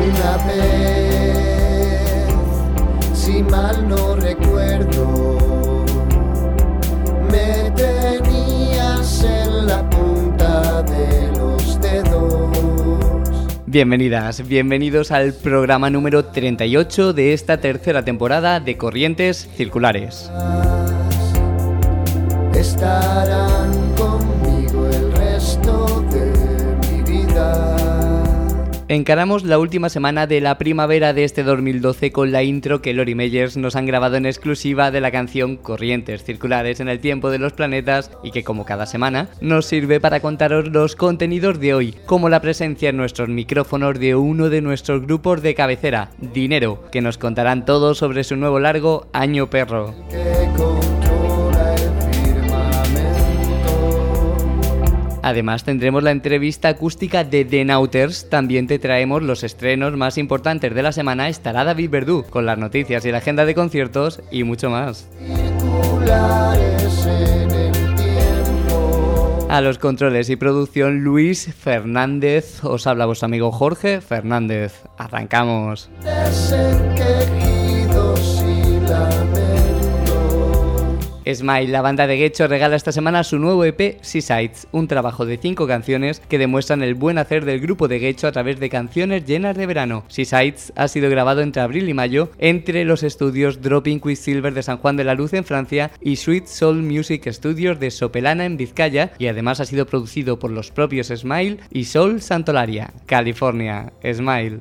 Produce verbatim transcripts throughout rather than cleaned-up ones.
Una vez, si mal no recuerdo, me tenías en la punta de los dedos. Bienvenidas, bienvenidos al programa número treinta y ocho de esta tercera temporada de Corrientes Circulares. Estarán conmigo el resto de mi vida. Encaramos la última semana de la primavera de este dos mil doce con la intro que Lori Meyers nos han grabado en exclusiva de la canción Corrientes Circulares en el tiempo de los planetas y que, como cada semana, nos sirve para contaros los contenidos de hoy, como la presencia en nuestros micrófonos de uno de nuestros grupos de cabecera, Dinero, que nos contarán todo sobre su nuevo largo Año Perro. Además tendremos la entrevista acústica de The Nauters, también te traemos los estrenos más importantes de la semana, estará David Verdú con las noticias y la agenda de conciertos y mucho más. A los controles y producción Luis Fernández, os habla vuestro amigo Jorge Fernández. Arrancamos. Smile, la banda de Guecho, regala esta semana su nuevo E P Seasides, un trabajo de cinco canciones que demuestran el buen hacer del grupo de Guecho a través de canciones llenas de verano. Seasides ha sido grabado entre abril y mayo entre los estudios Dropping Quicksilver de San Juan de la Luz en Francia y Sweet Soul Music Studios de Sopelana en Vizcaya, y además ha sido producido por los propios Smile y Soul Santolaria, California. Smile.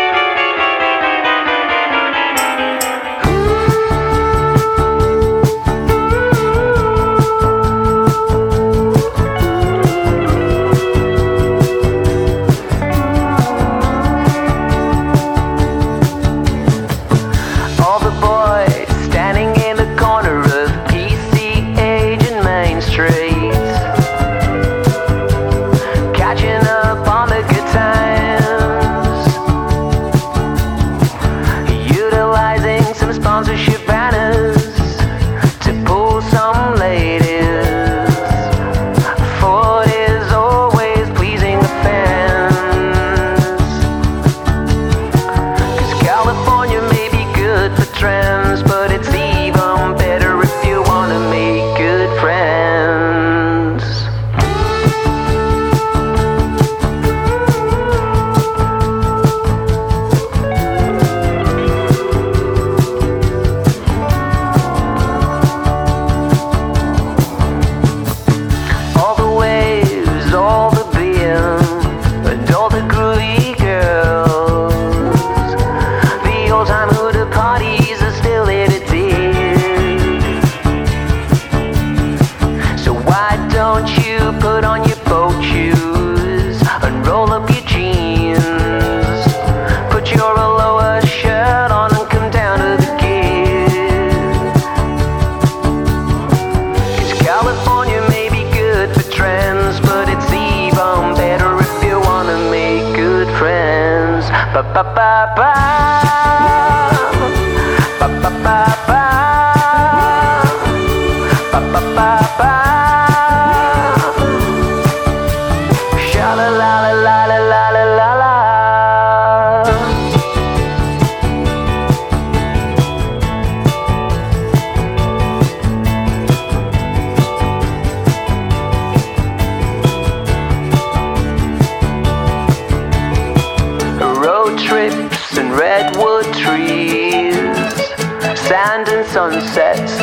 Sunsets.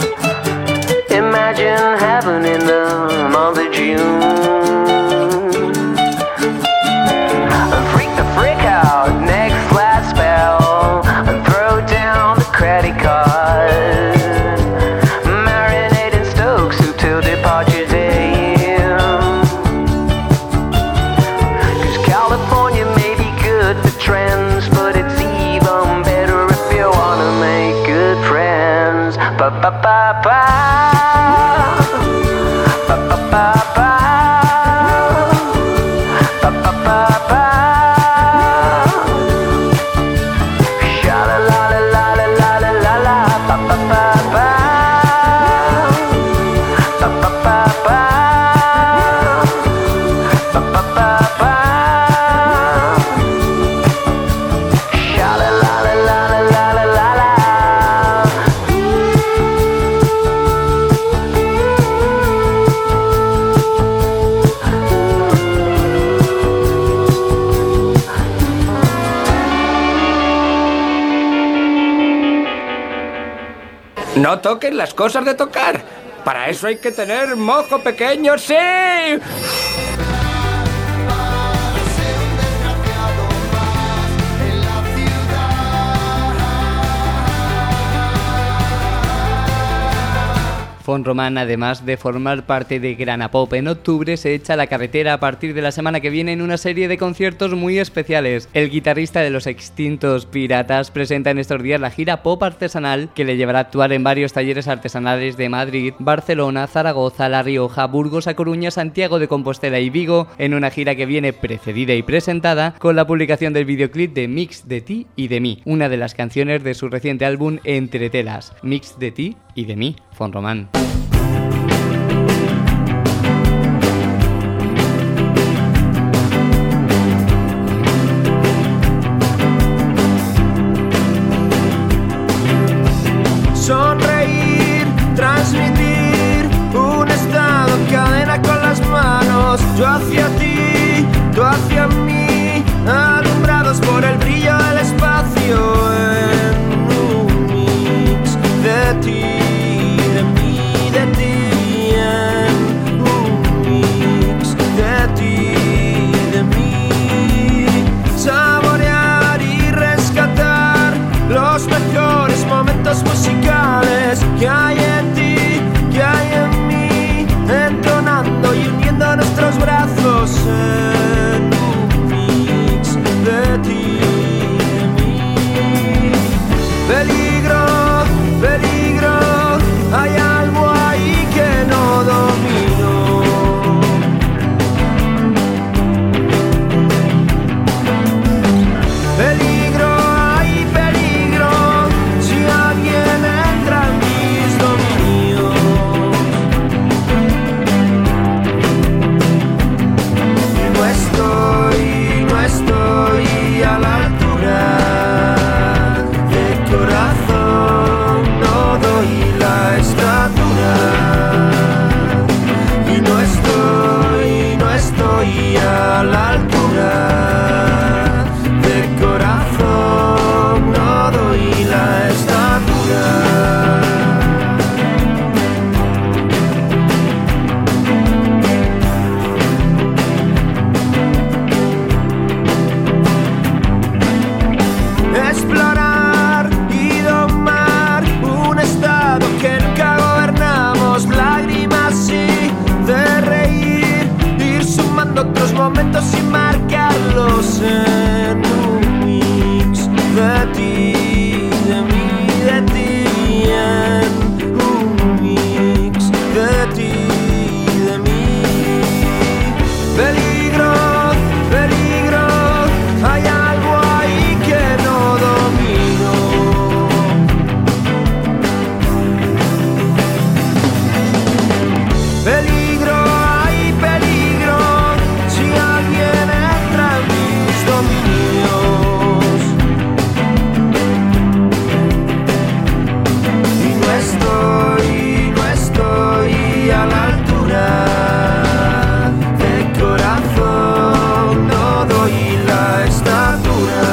Imagine heaven in the month of June. Freak the freak out, next last spell, and throw down the credit card. Marinate in Stoke soup till departure day. Cause California may be good for trends, but it's even better if you wanna make good friends. Ba ba ba ba. Ba ba ba ba. Ba ba ba ba. Sha la la la la la la la la la. Ba ba ba ba. Ba ba ba ba. Ba ba ba ba. No toquen las cosas de tocar. Para eso hay que tener mojo pequeño, ¡sí! Font Román, además de formar parte de Grana Pop en octubre, se echa a la carretera a partir de la semana que viene en una serie de conciertos muy especiales. El guitarrista de los extintos Piratas presenta en estos días la gira Pop Artesanal, que le llevará a actuar en varios talleres artesanales de Madrid, Barcelona, Zaragoza, La Rioja, Burgos, A Coruña, Santiago de Compostela y Vigo, en una gira que viene precedida y presentada con la publicación del videoclip de Mix de ti y de mí, una de las canciones de su reciente álbum Entre Telas. Mix de ti y de mí, Font Román. Sonreír, transmitir un estado en cadena con las manos. Yo hacia ti, tú hacia mí, alumbrados por el brillo del espacio. En un mix de ti, de mí, de ti. En un mix de ti, de mí. Saborear y rescatar los mejores momentos musicales que hay en ti, que hay en mí, entonando y uniendo nuestros brazos en un mix de ti, de mí. Peligro, peligro, hay algo ahí que no domino. Peligro, hay peligro, si alguien entra en mis dominios. No estoy, no estoy a la altura de corazón, no doy la estatura. Y no estoy, no estoy a la altura de corazón, no doy la estatura. Explorar y domar un estado que nunca gobernamos, lágrimas sí, de reír, ir sumando otros momentos y marcarlos en un mix de ti, de mí, de ti, en un mix de ti, de mí. Peligro, peligro, hay algo ahí que no domino. Peligro, hay peligro, si alguien entra en mis dominios. Y no estoy, no estoy a la altura de corazón, no doy la estatura.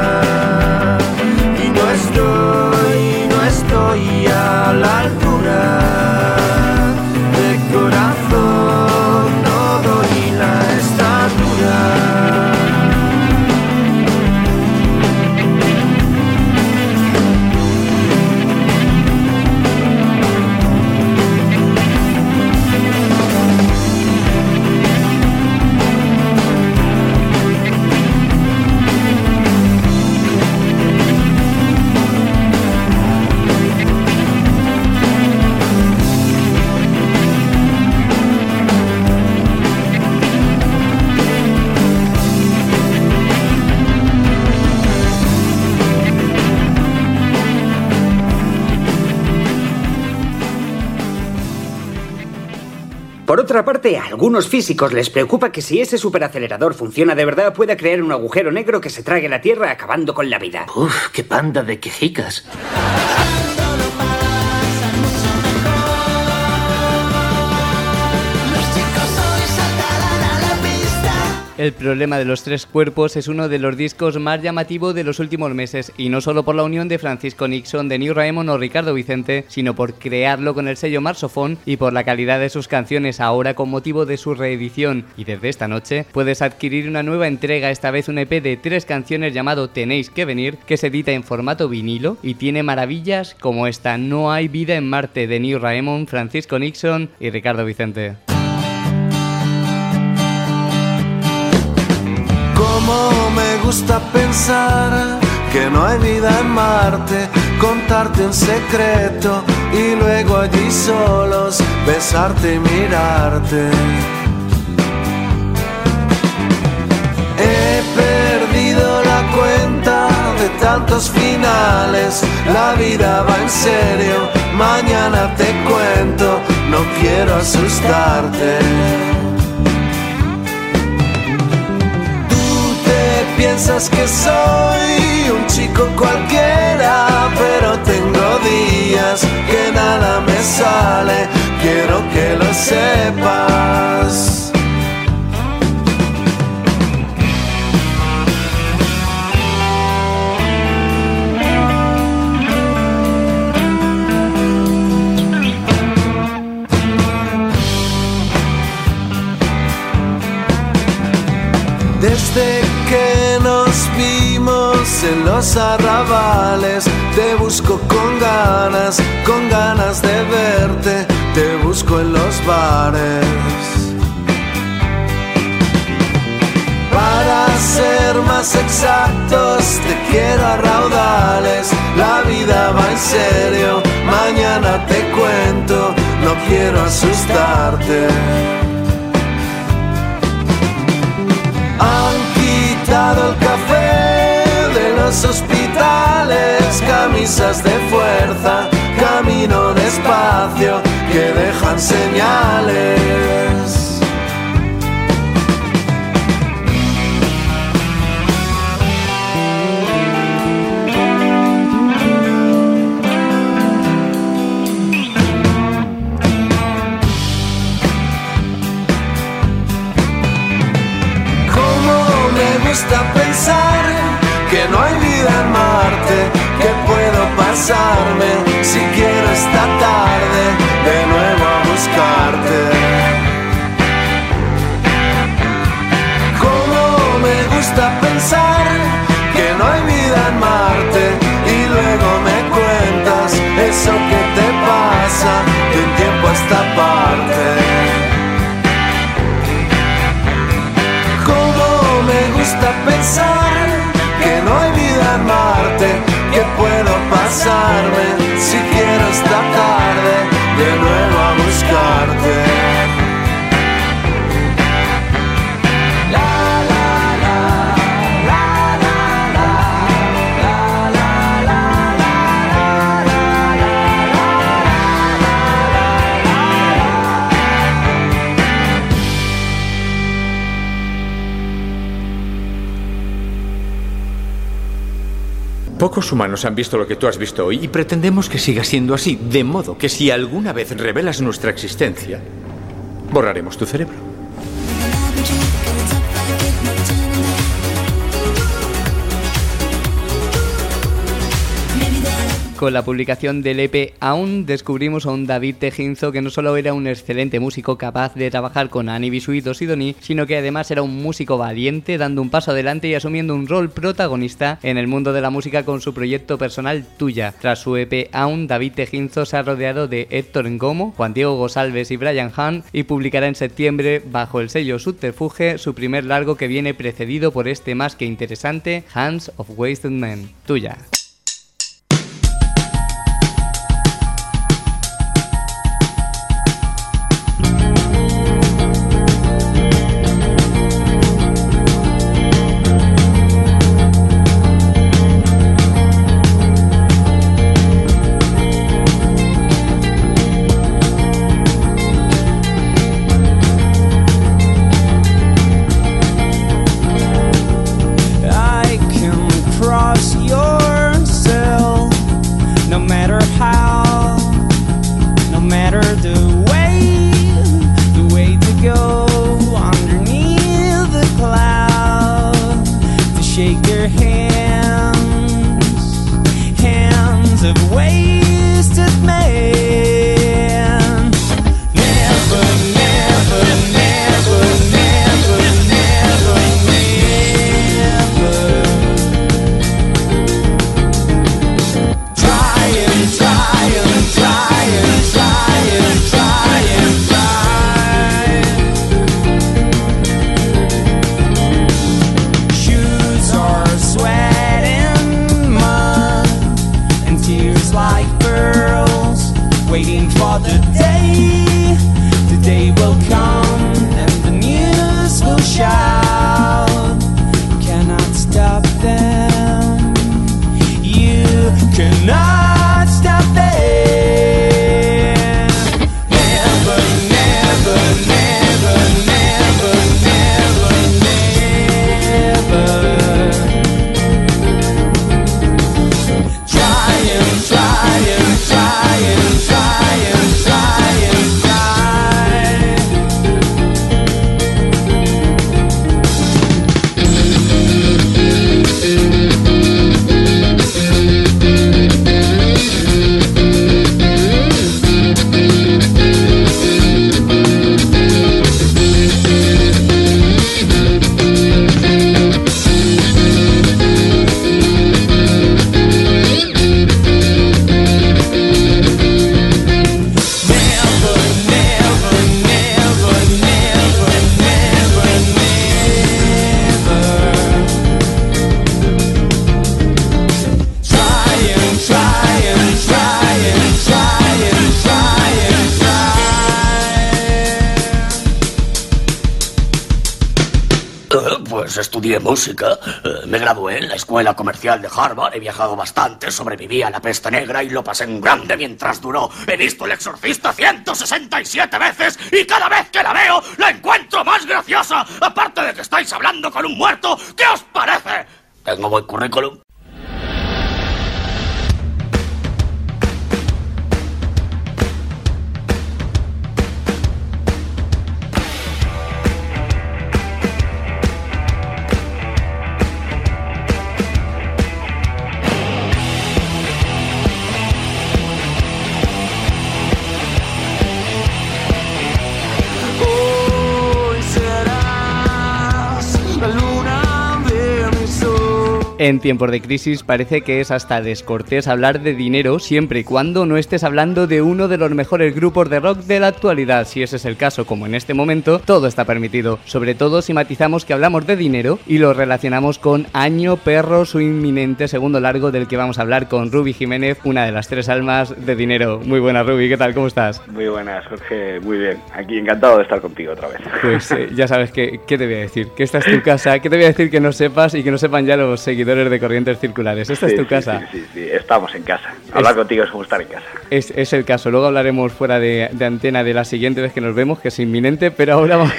Y no estoy, no estoy a la altura de corazón, no doy la estatura. Por otra parte, a algunos físicos les preocupa que si ese superacelerador funciona de verdad pueda crear un agujero negro que se trague la Tierra acabando con la vida. Uf, qué panda de quejicas. El problema de los tres cuerpos es uno de los discos más llamativos de los últimos meses, y no solo por la unión de Francisco Nixon, de New Raymond o Ricardo Vicente, sino por crearlo con el sello Marsofón y por la calidad de sus canciones ahora con motivo de su reedición. Y desde esta noche puedes adquirir una nueva entrega, esta vez un E P de tres canciones llamado Tenéis que venir, que se edita en formato vinilo y tiene maravillas como esta No hay vida en Marte, de New Raymond, Francisco Nixon y Ricardo Vicente. Cómo me gusta pensar que no hay vida en Marte, contarte un secreto y luego allí solos besarte y mirarte. He perdido la cuenta de tantos finales, la vida va en serio, mañana te cuento, no quiero asustarte. Piensas que soy un chico cualquiera, pero tengo días que nada me sale, quiero que lo sepas. Desde que nos vimos en los arrabales, te busco con ganas, con ganas de verte, te busco en los bares. Para ser más exactos, te quiero a raudales, la vida va en serio, mañana te cuento, no quiero asustarte. Han quitado el café de los hospitales, camisas de fuerza, camino despacio, que dejan señales. Me gusta pensar que no hay vida en Marte, que puedo pasarme si quiero esta tarde de nuevo a buscarte. Como me gusta pensar que no hay vida en Marte y luego me cuentas eso que te pasa de un tiempo a esta parte. Me gusta pensar que no hay vida en Marte, que puedo pasarme si quiero esta tarde de nuevo a buscarte. La, la, la, la, la, la, la, la, la, Pocos humanos han visto lo que tú has visto hoy y pretendemos que siga siendo así, de modo que si alguna vez revelas nuestra existencia, borraremos tu cerebro. Con la publicación del E P Aún descubrimos a un David Tejinzo que no solo era un excelente músico capaz de trabajar con Annie Bisuit o Sidoní, sino que además era un músico valiente, dando un paso adelante y asumiendo un rol protagonista en el mundo de la música con su proyecto personal Tuya. Tras su E P Aún, David Tejinzo se ha rodeado de Héctor Ngomo, Juan Diego González y Brian Hahn y publicará en septiembre, bajo el sello Subterfuge, su primer largo que viene precedido por este más que interesante Hands of Wasted Men. Tuya. I can cross your estudié música, eh, me gradué en la Escuela Comercial de Harvard, he viajado bastante, sobreviví a la peste negra y lo pasé en grande mientras duró. He visto El Exorcista ciento sesenta y siete veces y cada vez que la veo la encuentro más graciosa. Aparte de que estáis hablando con un muerto, ¿qué os parece? Tengo buen currículum. En tiempos de crisis parece que es hasta descortés hablar de dinero siempre y cuando no estés hablando de uno de los mejores grupos de rock de la actualidad. Si ese es el caso, como en este momento, todo está permitido. Sobre todo si matizamos que hablamos de dinero y lo relacionamos con Año Perro, su inminente segundo largo del que vamos a hablar con Ruby Jiménez, una de las tres almas de Dinero. Muy buenas, Ruby, ¿qué tal? ¿Cómo estás? Muy buenas, Jorge, muy bien. Aquí encantado de estar contigo otra vez. Pues eh, ya sabes que, ¿qué te voy a decir? Que esta es tu casa. ¿Qué te voy a decir que no sepas y que no sepan ya los seguidores de Corrientes Circulares? Esta sí, es tu sí, casa. Sí, sí, sí, estamos en casa. Hablar es, contigo es como estar en casa. Es, es el caso. Luego hablaremos fuera de, de antena de la siguiente vez que nos vemos, que es inminente, pero ahora vamos,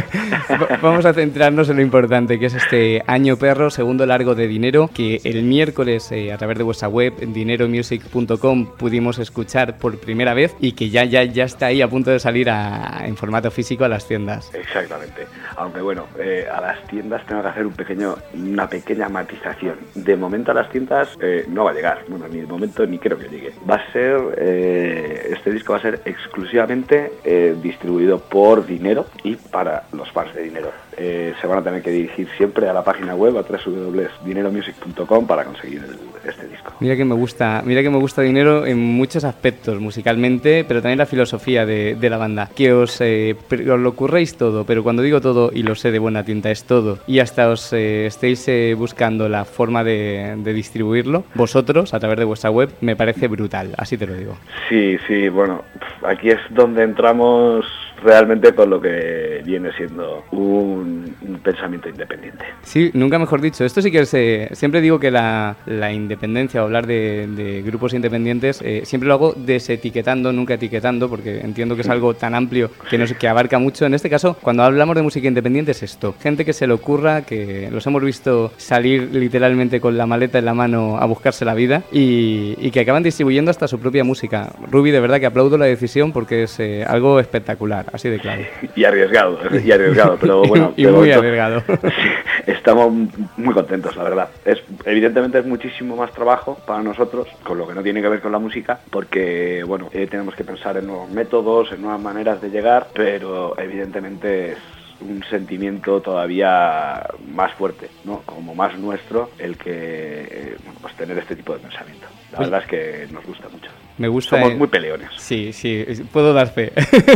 vamos a centrarnos en lo importante, que es este Año Perro, segundo largo de Dinero, que el miércoles eh, a través de vuestra web, dinero music punto com, pudimos escuchar por primera vez y que ya, ya, ya está ahí a punto de salir a, en formato físico a las tiendas. Exactamente. Aunque bueno, eh, a las tiendas tengo que hacer un pequeño, una pequeña matización. De momento a las tiendas eh, no va a llegar, bueno, ni de momento ni creo que llegue. Va a ser, eh, este disco va a ser exclusivamente eh, distribuido por Dinero y para los fans de Dinero. Eh, se van a tener que dirigir siempre a la página web, a doble u doble u doble u punto dinero music punto com, para conseguir el, este disco. Mira que me gusta, mira que me gusta Dinero en muchos aspectos, musicalmente, pero también la filosofía de, de la banda. Que os, eh, os lo curréis todo, pero cuando digo todo, y lo sé de buena tinta, es todo, y hasta os eh, estéis eh, buscando la forma de, de distribuirlo, vosotros, a través de vuestra web, me parece brutal, así te lo digo. Sí, sí, bueno, aquí es donde entramos realmente con lo que viene siendo un, un pensamiento independiente. Sí, nunca mejor dicho. Esto sí que es, eh, siempre digo que la, la independencia o hablar de, de grupos independientes eh, siempre lo hago desetiquetando, nunca etiquetando, porque entiendo que es algo tan amplio que, nos, que abarca mucho. En este caso, cuando hablamos de música independiente es esto. Gente que se le ocurra, que los hemos visto salir literalmente con la maleta en la mano a buscarse la vida y, y que acaban distribuyendo hasta su propia música. Ruby, de verdad que aplaudo la decisión porque es eh, algo espectacular. Así de claro. Y arriesgado, y arriesgado, pero bueno. y muy momento, arriesgado. Sí, estamos muy contentos, la verdad. Es, evidentemente es muchísimo más trabajo para nosotros, con lo que no tiene que ver con la música, porque bueno, eh, tenemos que pensar en nuevos métodos, en nuevas maneras de llegar, pero evidentemente es un sentimiento todavía más fuerte, ¿no? Como más nuestro, el que eh, bueno, pues tener este tipo de pensamiento. La pues, verdad es que nos gusta mucho. Me gusta. Somos eh... muy peleones. Sí, sí, puedo dar fe.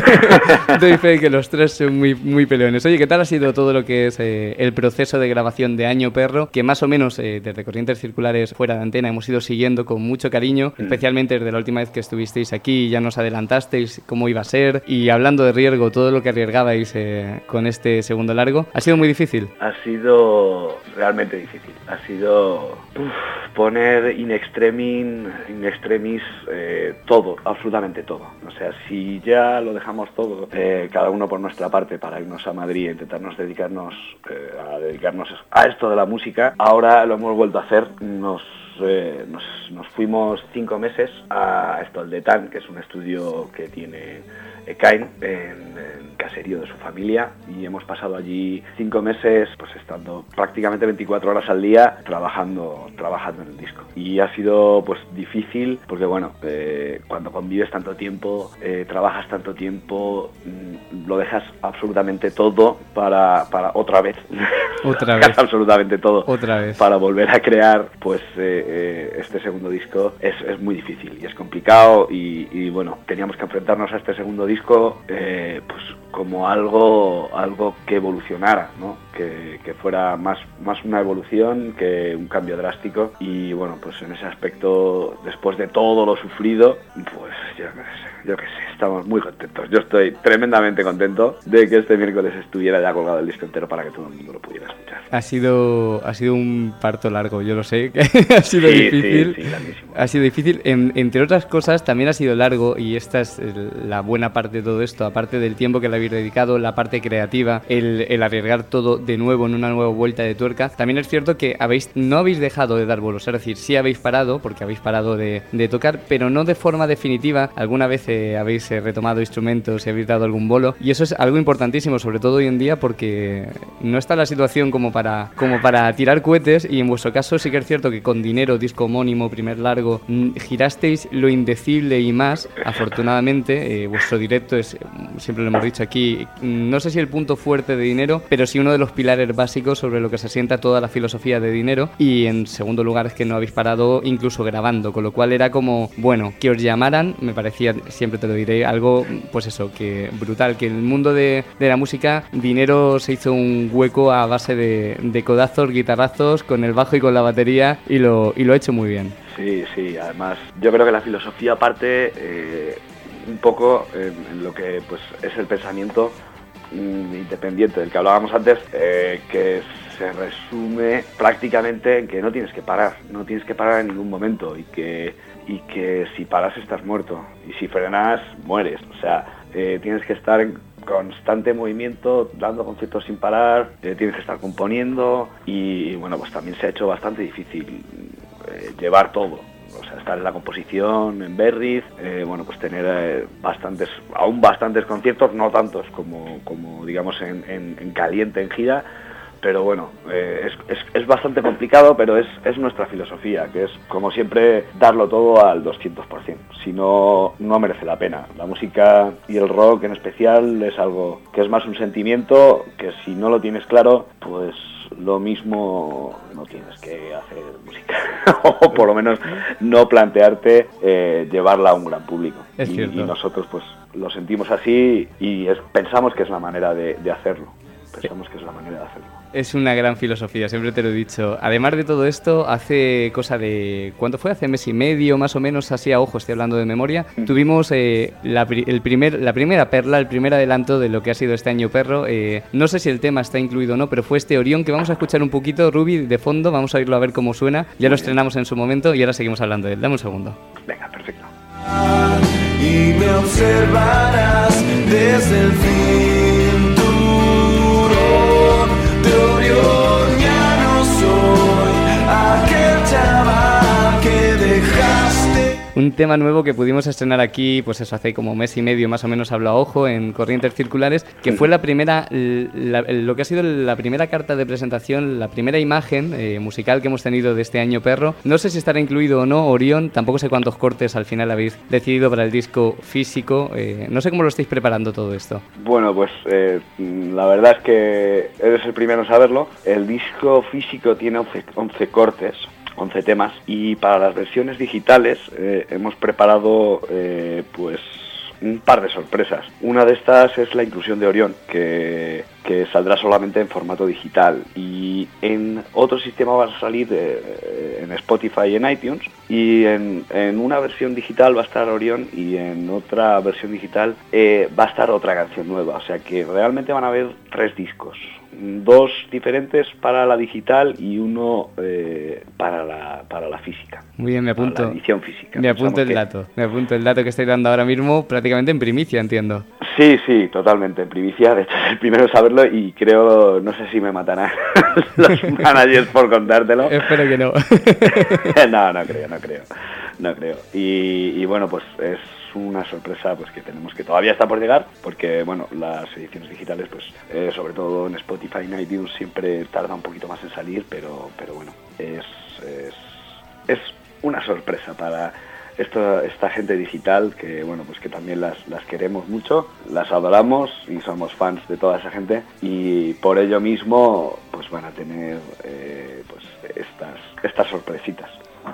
Doy fe de que los tres son muy, muy peleones. Oye, ¿qué tal ha sido todo lo que es eh, el proceso de grabación de Año Perro? Que más o menos eh, desde Corrientes Circulares fuera de antena hemos ido siguiendo con mucho cariño, mm. especialmente desde la última vez que estuvisteis aquí, ya nos adelantasteis cómo iba a ser, y hablando de riesgo, todo lo que arriesgabais eh, con este segundo largo. ¿Ha sido muy difícil? Ha sido realmente difícil. Ha sido uf, poner in extremis, in extremis eh, todo, absolutamente todo. O sea, si ya lo dejamos todo, eh, cada uno por nuestra parte, para irnos a Madrid e intentarnos dedicarnos eh, a dedicarnos a esto de la música, ahora lo hemos vuelto a hacer. Nos Eh, nos, nos fuimos cinco meses a Estoldetán, que es un estudio que tiene Ekain en, en caserío de su familia, y hemos pasado allí cinco meses pues estando prácticamente veinticuatro horas al día trabajando trabajando en el disco. Y ha sido pues difícil porque bueno, eh, cuando convives tanto tiempo, eh, trabajas tanto tiempo, mmm, lo dejas absolutamente todo para, para otra vez otra vez absolutamente todo otra vez para volver a crear pues eh, eh, este segundo disco es, es muy difícil y es complicado y, y bueno, teníamos que enfrentarnos a este segundo disco eh, pues como algo algo que evolucionara, ¿no? Que, que fuera más, más una evolución que un cambio drástico y bueno, pues en ese aspecto, después de todo lo sufrido, pues yo qué sé, yo qué sé, estamos muy contentos. Yo estoy tremendamente contento de que este miércoles estuviera ya colgado el disco entero para que todo el mundo lo pudiera escuchar. Ha sido, ha sido un parto largo, yo lo sé, que ha sido sí, difícil. Sí, sí, grandísimo. Ha sido difícil, en, entre otras cosas también ha sido largo y esta es el, la buena parte de todo esto, aparte del tiempo que le habéis dedicado, la parte creativa, el, el arriesgar todo de nuevo en una nueva vuelta de tuerca. También es cierto que habéis no habéis dejado de dar bolos, es decir, sí habéis parado, porque habéis parado de, de tocar, pero no de forma definitiva. Alguna vez eh, habéis eh, retomado instrumentos y habéis dado algún bolo, y eso es algo importantísimo, sobre todo hoy en día, porque no está la situación como para, como para tirar cohetes, y en vuestro caso sí que es cierto que con Dinero, disco homónimo, primer largo, girasteis lo indecible y más, afortunadamente. Eh, vuestro directo es, siempre lo hemos dicho aquí, no sé si el punto fuerte de Dinero, pero sí uno de los pilares básicos sobre lo que se asienta toda la filosofía de Dinero. Y en segundo lugar es que no habéis parado incluso grabando, con lo cual era como, bueno, que os llamaran, me parecía, siempre te lo diré, algo, pues eso, que brutal, que en el mundo de, de la música Dinero se hizo un hueco a base de, de codazos, guitarrazos, con el bajo y con la batería, y lo, y lo ha hecho muy bien. Sí, sí, además yo creo que la filosofía parte eh, un poco en, en lo que pues es el pensamiento mm, independiente del que hablábamos antes, eh, que se resume prácticamente en que no tienes que parar, no tienes que parar en ningún momento y que, y que si paras estás muerto y si frenas mueres, o sea, eh, tienes que estar en constante movimiento, dando conciertos sin parar, eh, tienes que estar componiendo y bueno, pues también se ha hecho bastante difícil eh, llevar todo, o sea, estar en la composición, en Berriz, eh, bueno, pues tener eh, bastantes, aún bastantes conciertos, no tantos como, como digamos en, en, en caliente, en gira, pero bueno, eh, es, es, es bastante complicado, pero es, es nuestra filosofía, que es, como siempre, darlo todo al doscientos por ciento. Si no, no merece la pena. La música y el rock en especial es algo que es más un sentimiento que si no lo tienes claro, pues lo mismo no tienes que hacer música. O por lo menos no plantearte eh, llevarla a un gran público. Es y, cierto. Y nosotros pues lo sentimos así y es, pensamos que es la manera de, de hacerlo. Pensamos que es la manera de hacerlo. Es una gran filosofía, siempre te lo he dicho. Además de todo esto, hace cosa de... ¿Cuánto fue? Hace mes y medio, más o menos, así a ojo, estoy hablando de memoria. Mm. Tuvimos eh, la, el primer, la primera perla, el primer adelanto de lo que ha sido este año perro. Eh, no sé si el tema está incluido o no, pero fue este Orión que vamos a escuchar un poquito, Ruby, de fondo. Vamos a irlo a ver cómo suena. Ya lo estrenamos en su momento y ahora seguimos hablando de él. Dame un segundo. Venga, perfecto. Y me observarás desde el fin. Orión, ya no soy aquel chaval que dejaste. Un tema nuevo que pudimos estrenar aquí, pues eso, hace como mes y medio más o menos, hablo a ojo, en Corrientes Circulares, que fue la primera, la, lo que ha sido la primera carta de presentación, la primera imagen eh, musical que hemos tenido de este año perro. No sé si estará incluido o no Orión, tampoco sé cuántos cortes al final habéis decidido para el disco físico, eh, no sé cómo lo estáis preparando todo esto. Bueno, pues eh, la verdad es que eres el primero en saberlo. El disco físico tiene once, once cortes, once temas, y para las versiones digitales eh, hemos preparado eh, pues un par de sorpresas. Una de estas es la inclusión de Orión, que, que saldrá solamente en formato digital, y en otro sistema va a salir eh, en Spotify y en iTunes, y en, en una versión digital va a estar Orión y en otra versión digital eh, va a estar otra canción nueva, o sea que realmente van a haber tres discos. Dos diferentes para la digital y uno eh, para la para la física. Muy bien, me apunto. La edición física. Me apunto el que... dato. Me apunto el dato que estáis dando ahora mismo, prácticamente en primicia, entiendo. Sí, sí, totalmente en primicia. De hecho, es el primero en saberlo y creo, no sé si me matarán los managers por contártelo. Espero que no. no, no creo, no creo, no creo. Y, y bueno, pues es una sorpresa pues que tenemos, que todavía está por llegar, porque bueno, las ediciones digitales pues eh, sobre todo en Spotify y en iTunes siempre tarda un poquito más en salir, pero pero bueno, es es, es una sorpresa para esta, esta gente digital que bueno, pues que también las, las queremos mucho, las adoramos y somos fans de toda esa gente, y por ello mismo pues van a tener eh, pues estas estas sorpresitas.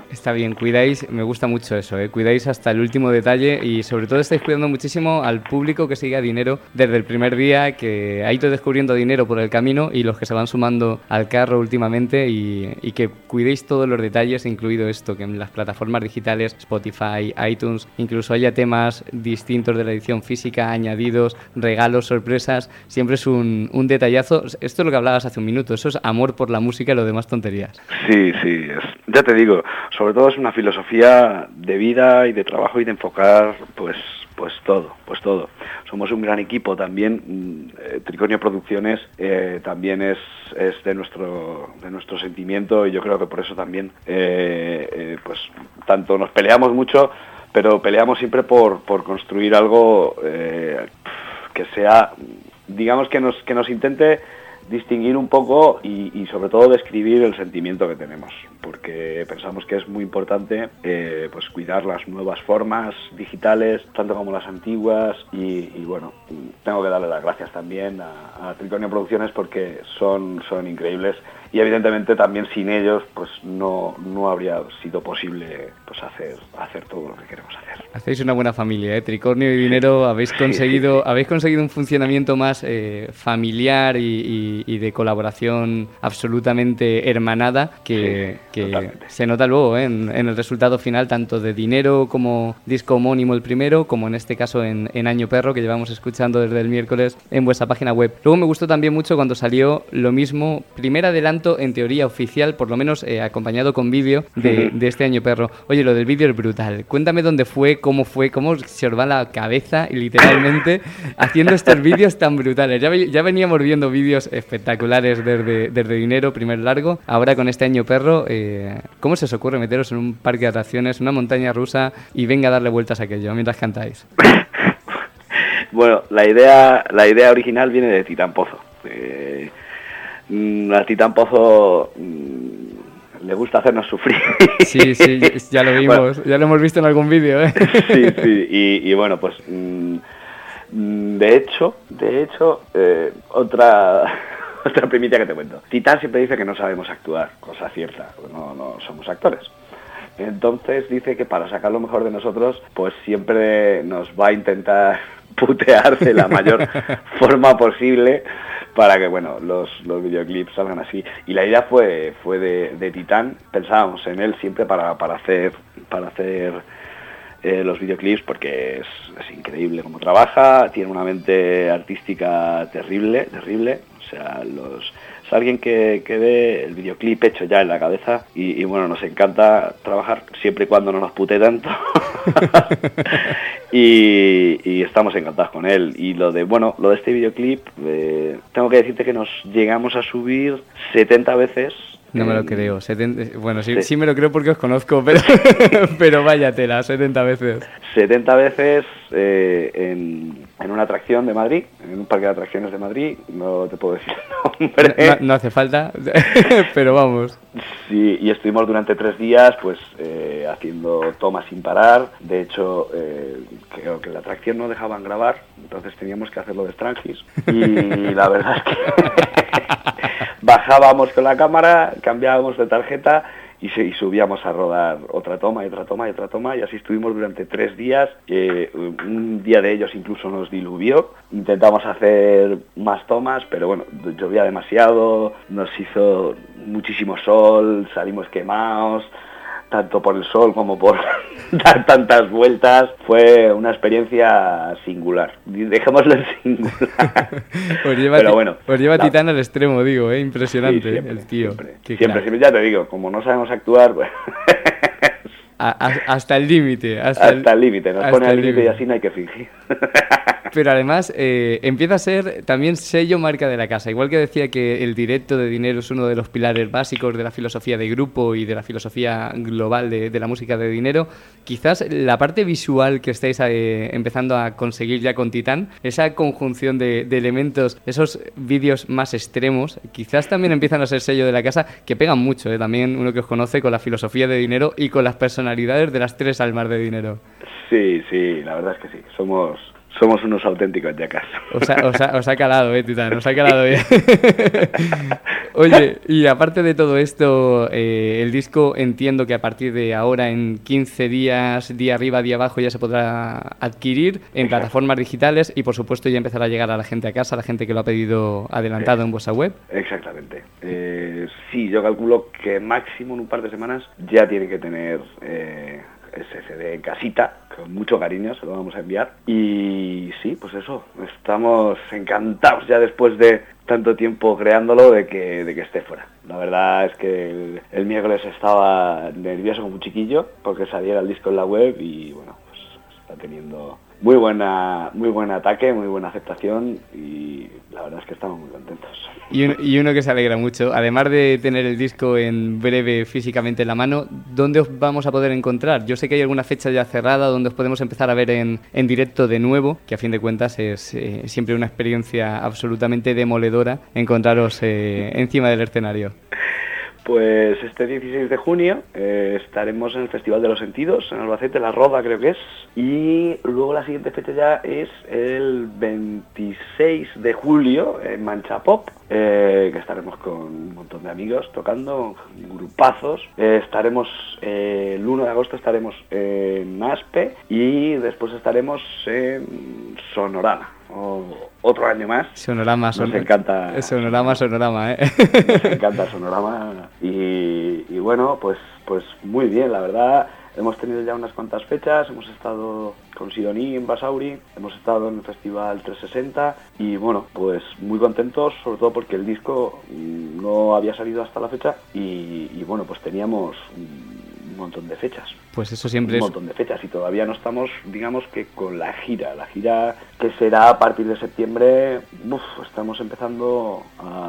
Está bien, cuidáis, me gusta mucho eso, ¿eh? Cuidáis hasta el último detalle y sobre todo estáis cuidando muchísimo al público que sigue a Dinero desde el primer día, que ha ido descubriendo Dinero por el camino y los que se van sumando al carro últimamente y, y que cuidéis todos los detalles, incluido esto, que en las plataformas digitales, Spotify, iTunes, incluso haya temas distintos de la edición física, añadidos, regalos, sorpresas, siempre es un, un detallazo. Esto es lo que hablabas hace un minuto, eso es amor por la música y lo demás tonterías. Sí, sí, es, ya te digo, sobre todo es una filosofía de vida y de trabajo y de enfocar pues pues todo, pues todo. Somos un gran equipo también, eh, Tricornio Producciones eh, también es, es de nuestro de nuestro sentimiento y yo creo que por eso también eh, eh, pues tanto nos peleamos mucho, pero peleamos siempre por, por construir algo eh, que sea, digamos que nos, que nos intente distinguir un poco y, y sobre todo describir el sentimiento que tenemos, porque pensamos que es muy importante eh, pues cuidar las nuevas formas digitales, tanto como las antiguas, y, y bueno, tengo que darle las gracias también a, a Tricornio Producciones porque son, son increíbles y evidentemente también sin ellos pues no, no habría sido posible pues hacer, hacer todo lo que queremos hacer. Hacéis una buena familia, ¿eh? Tricornio y Dinero, habéis conseguido, sí, sí, sí. habéis conseguido un funcionamiento más eh, familiar y, y, y de colaboración absolutamente hermanada que, sí, que se nota luego ¿eh? en, en el resultado final, tanto de Dinero como disco homónimo el primero, como en este caso en, en Año Perro, que llevamos escuchando desde el miércoles en vuestra página web. Luego me gustó también mucho cuando salió lo mismo, primer adelanto en teoría oficial, por lo menos eh, acompañado con vídeo de, de este Año Perro. Oye, lo del vídeo es brutal. Cuéntame dónde fue, cómo fue, cómo se os va la cabeza y literalmente haciendo estos vídeos tan brutales. Ya, ya veníamos viendo vídeos espectaculares desde, desde Dinero, primer largo. Ahora con este Año Perro, eh, ¿cómo se os ocurre meteros en un parque de atracciones, una montaña rusa y venga a darle vueltas a aquello mientras cantáis? Bueno, la idea, la idea original viene de Titán Pozo. Eh, a Titán Pozo mmm, le gusta hacernos sufrir. Sí, sí, ya lo vimos, bueno, ya lo hemos visto en algún vídeo, ¿eh? Sí, sí, y, y bueno, pues mmm, de hecho, de hecho, eh, otra otra primicia que te cuento. Titán siempre dice que no sabemos actuar, cosa cierta, no, no somos actores. Entonces dice que para sacar lo mejor de nosotros, pues siempre nos va a intentar putear de la mayor forma posible para que, bueno, los, los videoclips salgan así. Y la idea fue fue de, de Titán. Pensábamos en él siempre para, para hacer para hacer eh, los videoclips porque es, es increíble cómo trabaja, tiene una mente artística terrible, terrible. O sea, los es alguien que, que ve el videoclip hecho ya en la cabeza y, y bueno, nos encanta trabajar siempre y cuando no nos pute tanto. y, y estamos encantados con él. Y lo de, bueno, lo de este videoclip, eh, tengo que decirte que nos llegamos a subir setenta veces. No me lo creo, setenta, bueno, sí, sí. sí me lo creo porque os conozco, pero, pero vaya tela, setenta veces. setenta veces eh, en, en una atracción de Madrid, en un parque de atracciones de Madrid, no te puedo decir el nombre. No, no, no hace falta, pero vamos. Sí, y estuvimos durante tres días pues eh, haciendo tomas sin parar. De hecho, eh, creo que la atracción no dejaban grabar, entonces teníamos que hacerlo de Strangis. Y la verdad es que bajábamos con la cámara, cambiábamos de tarjeta y, se, y subíamos a rodar otra toma y otra toma y otra toma y así estuvimos durante tres días. Eh, un día de ellos incluso nos diluvió, intentamos hacer más tomas, pero bueno, llovía demasiado, nos hizo muchísimo sol, salimos quemados, tanto por el sol como por dar tantas vueltas. Fue una experiencia singular, dejémoslo en singular. Os lleva, pero bueno, os lleva la... Titán al extremo, digo, ¿eh? Impresionante, sí, siempre, el tío. Siempre, siempre, siempre, ya te digo, como no sabemos actuar, pues... A, a, hasta el límite. Hasta, hasta el límite, nos pone al límite y así no hay que fingir. Pero además eh, empieza a ser también sello marca de la casa. Igual que decía que el directo de Dinero es uno de los pilares básicos de la filosofía de grupo y de la filosofía global de, de la música de Dinero, quizás la parte visual que estáis eh, empezando a conseguir ya con Titán, esa conjunción de, de elementos, esos vídeos más extremos, quizás también empiezan a ser sello de la casa, que pegan mucho, ¿eh? También uno que os conoce con la filosofía de Dinero y con las personalidades de las tres almas de Dinero. Sí, sí, la verdad es que sí. Somos somos unos auténticos yacas. Os ha, os, ha, os ha calado, eh, Titán, os ha calado bien. Oye, y aparte de todo esto, eh, el disco entiendo que a partir de ahora, en quince días, día arriba, día abajo, ya se podrá adquirir en Exacto. plataformas digitales y por supuesto ya empezará a llegar a la gente a casa, a la gente que lo ha pedido adelantado eh, en vuestra web. Exactamente. Eh, sí, yo calculo que máximo en un par de semanas ya tiene que tener eh, ese C D en casita, con mucho cariño, se lo vamos a enviar. Y sí, pues eso, estamos encantados ya después de tanto tiempo creándolo de que, de que esté fuera. La verdad es que el, el miércoles estaba nervioso como un chiquillo porque saliera el disco en la web y bueno, pues está teniendo muy buena muy buen ataque, muy buena aceptación y la verdad es que estamos muy contentos. Y, un, y uno que se alegra mucho, además de tener el disco en breve físicamente en la mano, ¿dónde os vamos a poder encontrar? Yo sé que hay alguna fecha ya cerrada donde os podemos empezar a ver en, en directo de nuevo, que a fin de cuentas es eh, siempre una experiencia absolutamente demoledora encontraros eh, encima del escenario. Pues este dieciséis de junio eh, estaremos en el Festival de los Sentidos, en Albacete, La Roda creo que es, y luego la siguiente fecha ya es el veintiséis de julio en Mancha Pop, eh, que estaremos con un montón de amigos tocando, grupazos. Eh, estaremos eh, el uno de agosto estaremos en Aspe y después estaremos en Sonorama. O otro año más. Sonorama, son... Nos encanta. Sonorama, Sonorama, ¿eh? Nos encanta Sonorama. Y, y bueno, pues, pues muy bien, la verdad. Hemos tenido ya unas cuantas fechas. Hemos estado con Sidoní en Basauri. Hemos estado en el Festival trescientos sesenta. Y bueno, pues muy contentos, sobre todo porque el disco no había salido hasta la fecha. Y, y bueno, pues teníamos un montón de fechas. Pues eso siempre un es... Un montón de fechas y todavía no estamos, digamos que con la gira. La gira que será a partir de septiembre, uf, estamos empezando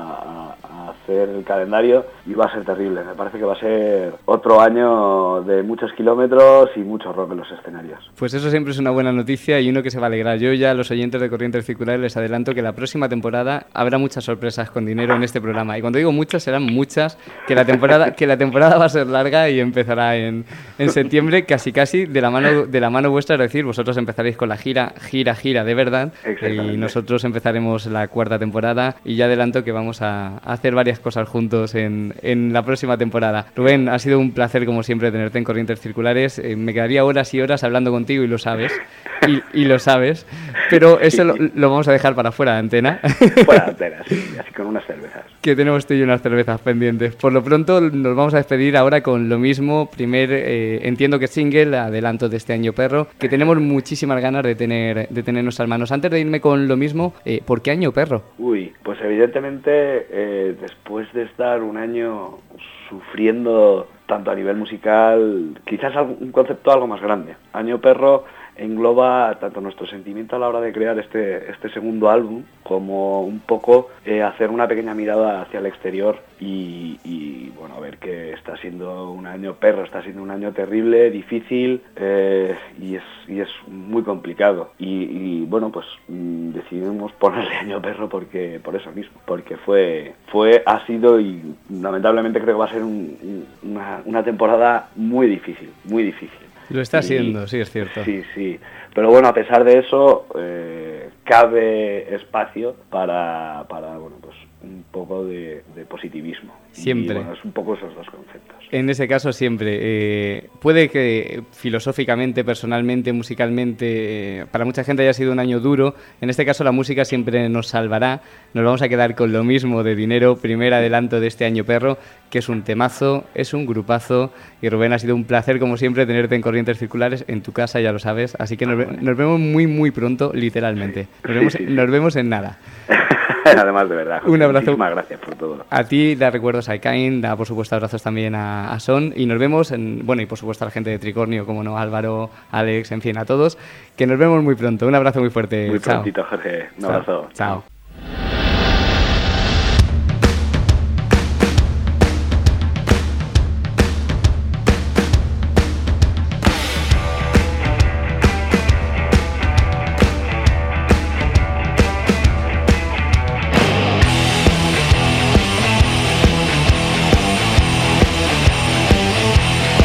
a, a, a hacer el calendario y va a ser terrible. Me parece que va a ser otro año de muchos kilómetros y mucho rock en los escenarios. Pues eso siempre es una buena noticia y uno que se va a alegrar. Yo ya a los oyentes de Corrientes Circulares les adelanto que la próxima temporada habrá muchas sorpresas con dinero en este programa. Y cuando digo muchas, serán muchas, que la temporada, que la temporada va a ser larga y empezará en, en septiembre casi casi de la mano de la mano vuestra, es decir, vosotros empezaréis con la gira, gira, gira de verdad y nosotros empezaremos la cuarta temporada y ya adelanto que vamos a, a hacer varias cosas juntos en, en la próxima temporada. Rubén, ha sido un placer como siempre tenerte en Corrientes Circulares, eh, me quedaría horas y horas hablando contigo y lo sabes, y, y lo sabes, pero eso lo, lo vamos a dejar para fuera de antena. Fuera de antena, sí, así con unas cervezas. Que tenemos tú y unas cervezas pendientes. Por lo pronto nos vamos a despedir ahora con lo mismo, primer, eh, entiendo que single, adelanto de este año perro, que tenemos muchísimas ganas de tener de tener en nuestras manos. Antes de irme con lo mismo, eh, ¿por qué año perro? Uy, pues evidentemente eh, después de estar un año sufriendo tanto a nivel musical, quizás un concepto algo más grande. Año perro engloba tanto nuestro sentimiento a la hora de crear este, este segundo álbum como un poco eh, hacer una pequeña mirada hacia el exterior y, y bueno, a ver que está siendo un año perro, está siendo un año terrible, difícil eh, y, es, y es muy complicado y, y bueno, pues mmm, decidimos ponerle año perro porque por eso mismo, porque fue, fue ha sido y lamentablemente creo que va a ser un, una, una temporada muy difícil, muy difícil. Lo está siendo, sí, es cierto. Sí, sí. Pero bueno, a pesar de eso, eh, cabe espacio para, para bueno, pues un poco de, de positivismo. Siempre. Y, bueno, es un poco esos dos conceptos. En ese caso siempre. Eh, puede que filosóficamente, personalmente, musicalmente, eh, para mucha gente haya sido un año duro. En este caso la música siempre nos salvará. Nos vamos a quedar con lo mismo de Dinero, primer adelanto de este año perro, que es un temazo, es un grupazo. Y Rubén, ha sido un placer como siempre tenerte en Corrientes Circulares, en tu casa, ya lo sabes. Así que nos, ve- nos vemos muy muy pronto, literalmente. Nos vemos, sí, sí, sí. Nos vemos en nada. Además, de verdad, José, un abrazo. Muchísimas gracias por todo. A ti da recuerdos a Ikain, da por supuesto abrazos también a, a Son y nos vemos, en, bueno, y por supuesto a la gente de Tricornio, como no, Álvaro, Alex, en fin, a todos, que nos vemos muy pronto. Un abrazo muy fuerte. Muy Chao. prontito, Jorge. Un Chao. abrazo. Chao.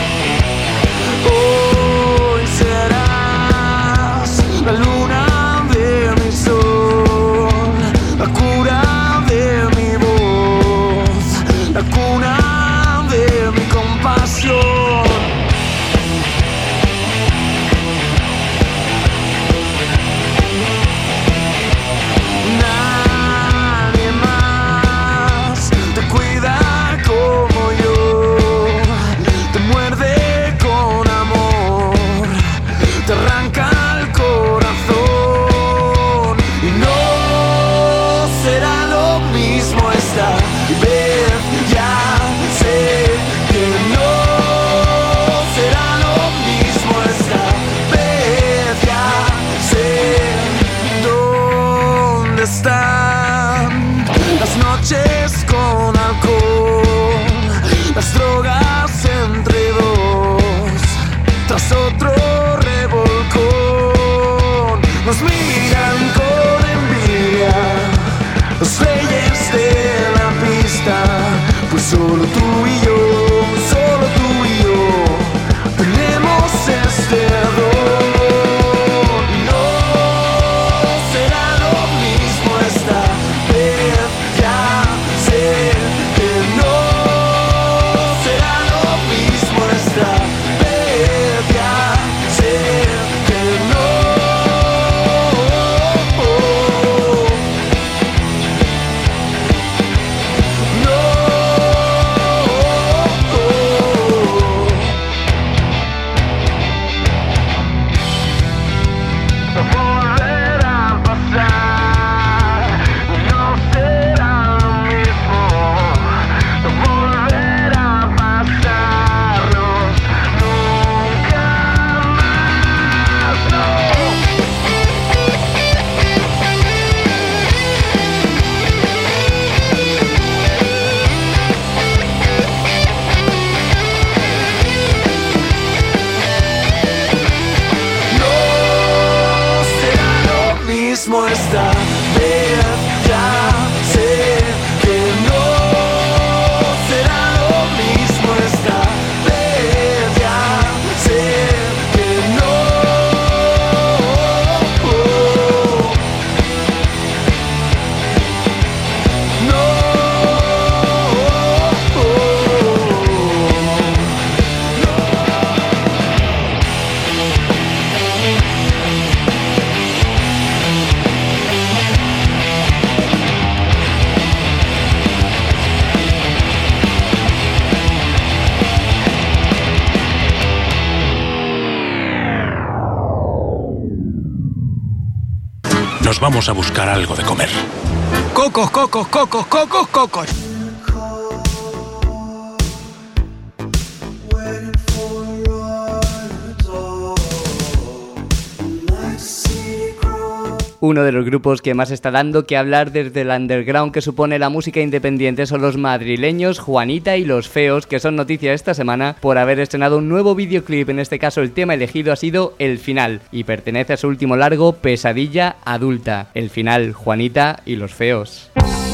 Hoy serás la luna mismo esta vez, ya sé que no será lo mismo esta vez, ya sé que no. Nos vamos a buscar algo de comer. Cocos, cocos, cocos, cocos, cocos. Uno de los grupos que más está dando que hablar desde el underground que supone la música independiente son los madrileños Juanita y Los Feos, que son noticia esta semana por haber estrenado un nuevo videoclip. En este caso el tema elegido ha sido El Final y pertenece a su último largo, Pesadilla Adulta. El Final, Juanita y Los Feos.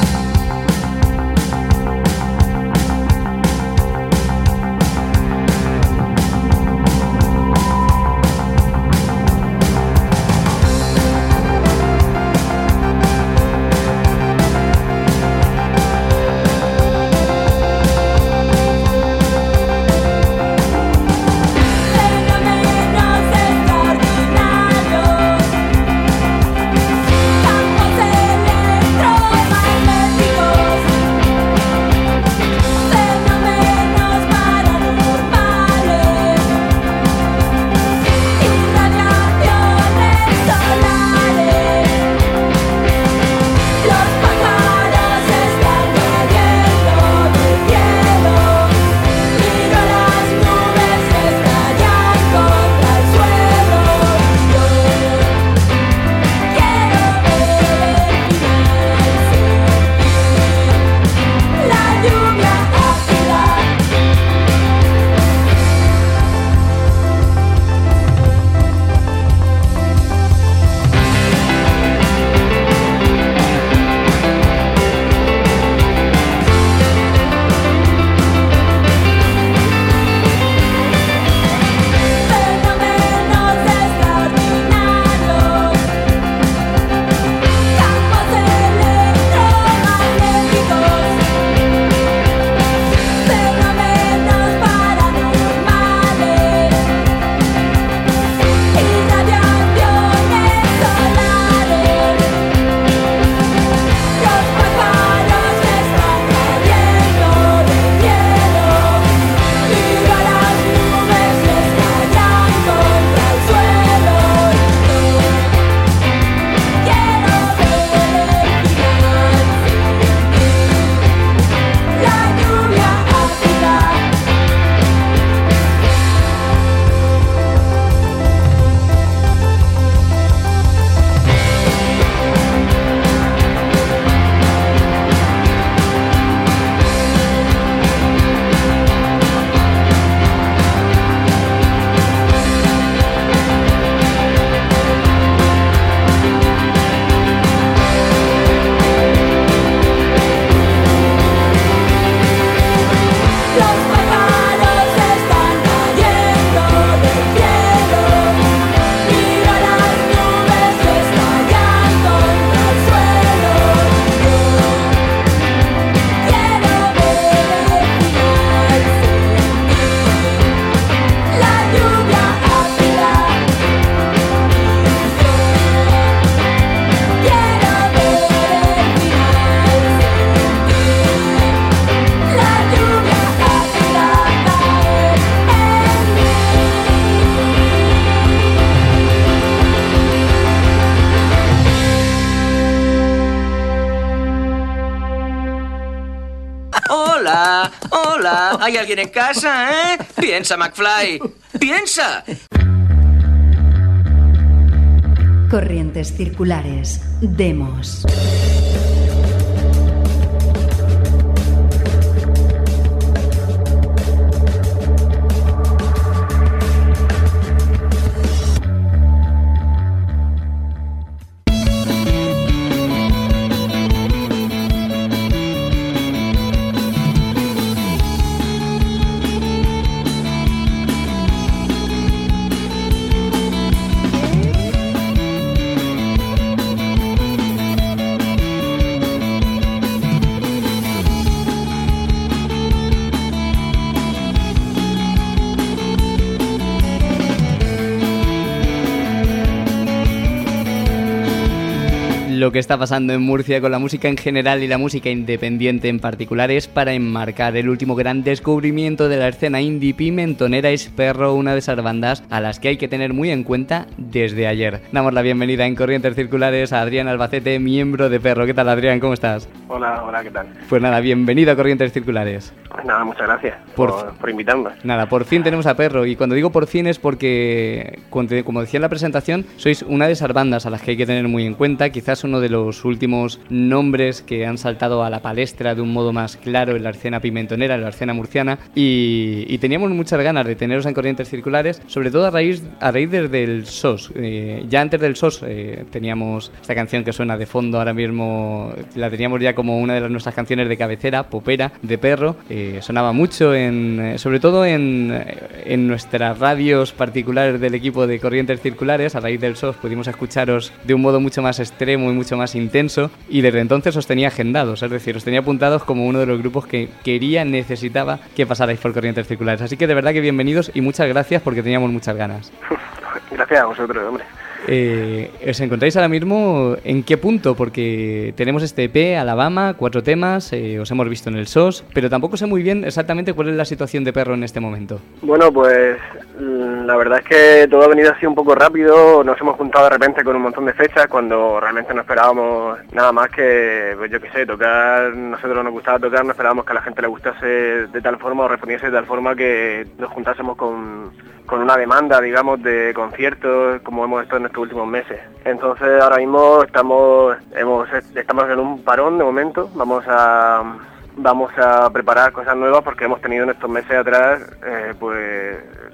Hola, hola. ¿Hay alguien en casa, eh? Piensa, McFly. Piensa. Corrientes circulares. Demos. lo que está pasando en Murcia con la música en general y la música independiente en particular es para enmarcar el último gran descubrimiento de la escena indie pimentonera. Es Perro, una de esas bandas a las que hay que tener muy en cuenta desde ayer. Damos la bienvenida en Corrientes Circulares a Adrián Albacete, miembro de Perro. ¿Qué tal, Adrián? ¿Cómo estás? Hola, hola, ¿qué tal? Pues nada, bienvenido a Corrientes Circulares. Pues nada, muchas gracias por, por, por invitarnos. Nada, por fin tenemos a Perro, y cuando digo por fin es porque, como decía en la presentación, sois una de esas bandas a las que hay que tener muy en cuenta, quizás uno de los últimos nombres que han saltado a la palestra de un modo más claro en la escena pimentonera, en la escena murciana, y, y teníamos muchas ganas de teneros en Corrientes Circulares, sobre todo a raíz, a raíz desde el S O S. Eh, ya antes del S O S eh, teníamos esta canción que suena de fondo ahora mismo, la teníamos ya como una de las nuestras canciones de cabecera, popera, de Perro. Eh, sonaba mucho, en, sobre todo en, en nuestras radios particulares del equipo de Corrientes Circulares. A raíz del S O S pudimos escucharos de un modo mucho más extremo y mucho más intenso, y desde entonces os tenía agendados, es decir, os tenía apuntados como uno de los grupos que quería, necesitaba que pasarais por Corrientes Circulares. Así que de verdad que bienvenidos y muchas gracias, porque teníamos muchas ganas. Gracias a vosotros, hombre. Eh, ¿Os encontráis ahora mismo en qué punto? Porque tenemos este E P, Alabama, cuatro temas, eh, os hemos visto en el S O S, pero tampoco sé muy bien exactamente cuál es la situación de Perro en este momento. Bueno, pues la verdad es que todo ha venido así un poco rápido. Nos hemos juntado de repente con un montón de fechas cuando realmente no esperábamos nada más que, pues yo qué sé, tocar. Nosotros nos gustaba tocar, no esperábamos que a la gente le gustase de tal forma o respondiese de tal forma que nos juntásemos con, con una demanda, digamos, de conciertos como hemos estado en estos últimos meses. Entonces ahora mismo estamos hemos estamos en un parón de momento. Vamos a vamos a preparar cosas nuevas porque hemos tenido en estos meses atrás eh, pues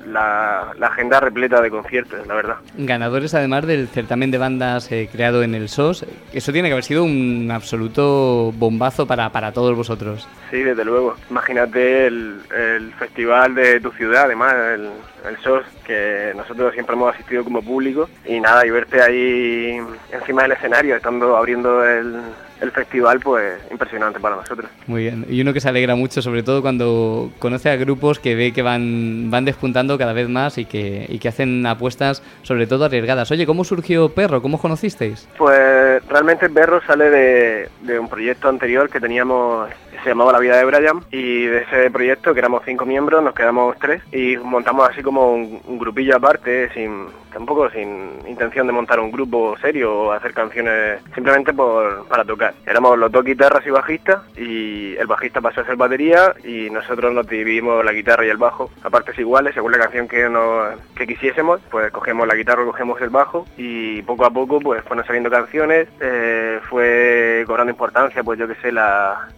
la, la agenda repleta de conciertos, la verdad. Ganadores además del certamen de bandas eh, creado en el S O S. Eso tiene que haber sido un absoluto bombazo para, para todos vosotros. Sí, desde luego. Imagínate el, el festival de tu ciudad, además, el, el S O S, que nosotros siempre hemos asistido como público, y nada, y verte ahí encima del escenario, estando abriendo el, el festival, pues impresionante para nosotros. Muy bien, y uno que se alegra mucho, sobre todo cuando conoce a grupos que ve que van, van despuntando cada vez más y que, y que hacen apuestas sobre todo arriesgadas. Oye, ¿cómo surgió Perro? ¿Cómo os conocisteis? Pues realmente Perro sale de, de un proyecto anterior que teníamos, que se llamaba La Vida de Brian, y de ese proyecto, que éramos cinco miembros, nos quedamos tres y montamos así como un, un grupillo aparte, sin tampoco sin intención de montar un grupo serio o hacer canciones, simplemente por para tocar. Éramos los dos guitarras y bajistas, y el bajista pasó a ser batería y nosotros nos dividimos la guitarra y el bajo a partes iguales, según la canción que nos que quisiésemos. Pues cogemos la guitarra, cogemos el bajo, y poco a poco pues fueron saliendo canciones, eh, fue cobrando importancia, pues yo que sé, la,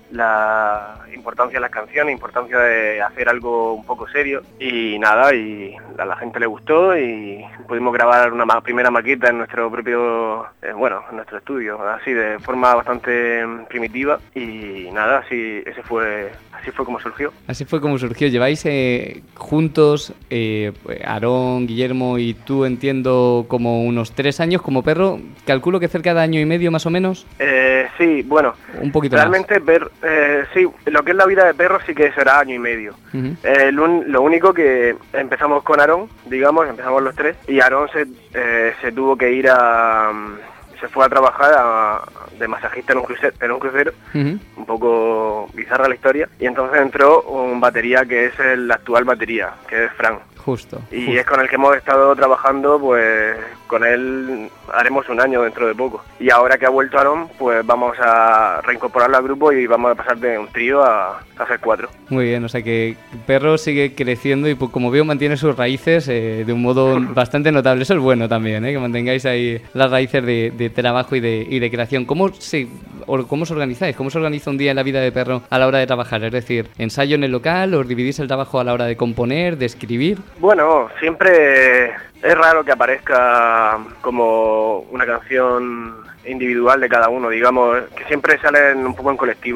la importancia de las canciones, importancia de hacer algo un poco serio, y nada, y a la gente le gustó y pudimos grabar una ma- primera maqueta en nuestro propio, eh, bueno, en nuestro estudio, así de forma bastante primitiva, y nada, así ese fue así fue como surgió. Así fue como surgió. Lleváis eh, juntos, eh, Aarón, Guillermo y tú, entiendo, como unos tres años como Perro. Calculo que cerca de año y medio más o menos. Eh, sí, bueno, un poquito realmente más. Per, eh, sí, lo que es La Vida de Perro sí que será año y medio. Uh-huh. Eh, lo, lo único que empezamos con Aarón, digamos, empezamos los tres, y Aarón se, eh, se tuvo que ir a... se fue a trabajar a, de masajista en un crucero, en un crucero. Uh-huh. Un poco bizarra la historia, y entonces entró un batería que es el actual batería, que es Fran. Justo. Y justo. es con el que hemos estado trabajando, pues con él haremos un año dentro de poco. Y ahora que ha vuelto Aarón, pues vamos a reincorporarlo al grupo y vamos a pasar de un trío a, a ser cuatro. Muy bien, o sea que Perro sigue creciendo y, pues, como veo, mantiene sus raíces eh, de un modo bastante notable. Eso es bueno también, ¿eh? Que mantengáis ahí las raíces de, de trabajo y de, y de creación. ¿Cómo se, o, ¿Cómo os organizáis? ¿Cómo se organiza un día en la vida de Perro a la hora de trabajar? Es decir, ¿ensayo en el local? ¿Os dividís el trabajo a la hora de componer, de escribir? Bueno, siempre es raro que aparezca como una canción individual de cada uno, digamos, que siempre salen un poco en colectivo.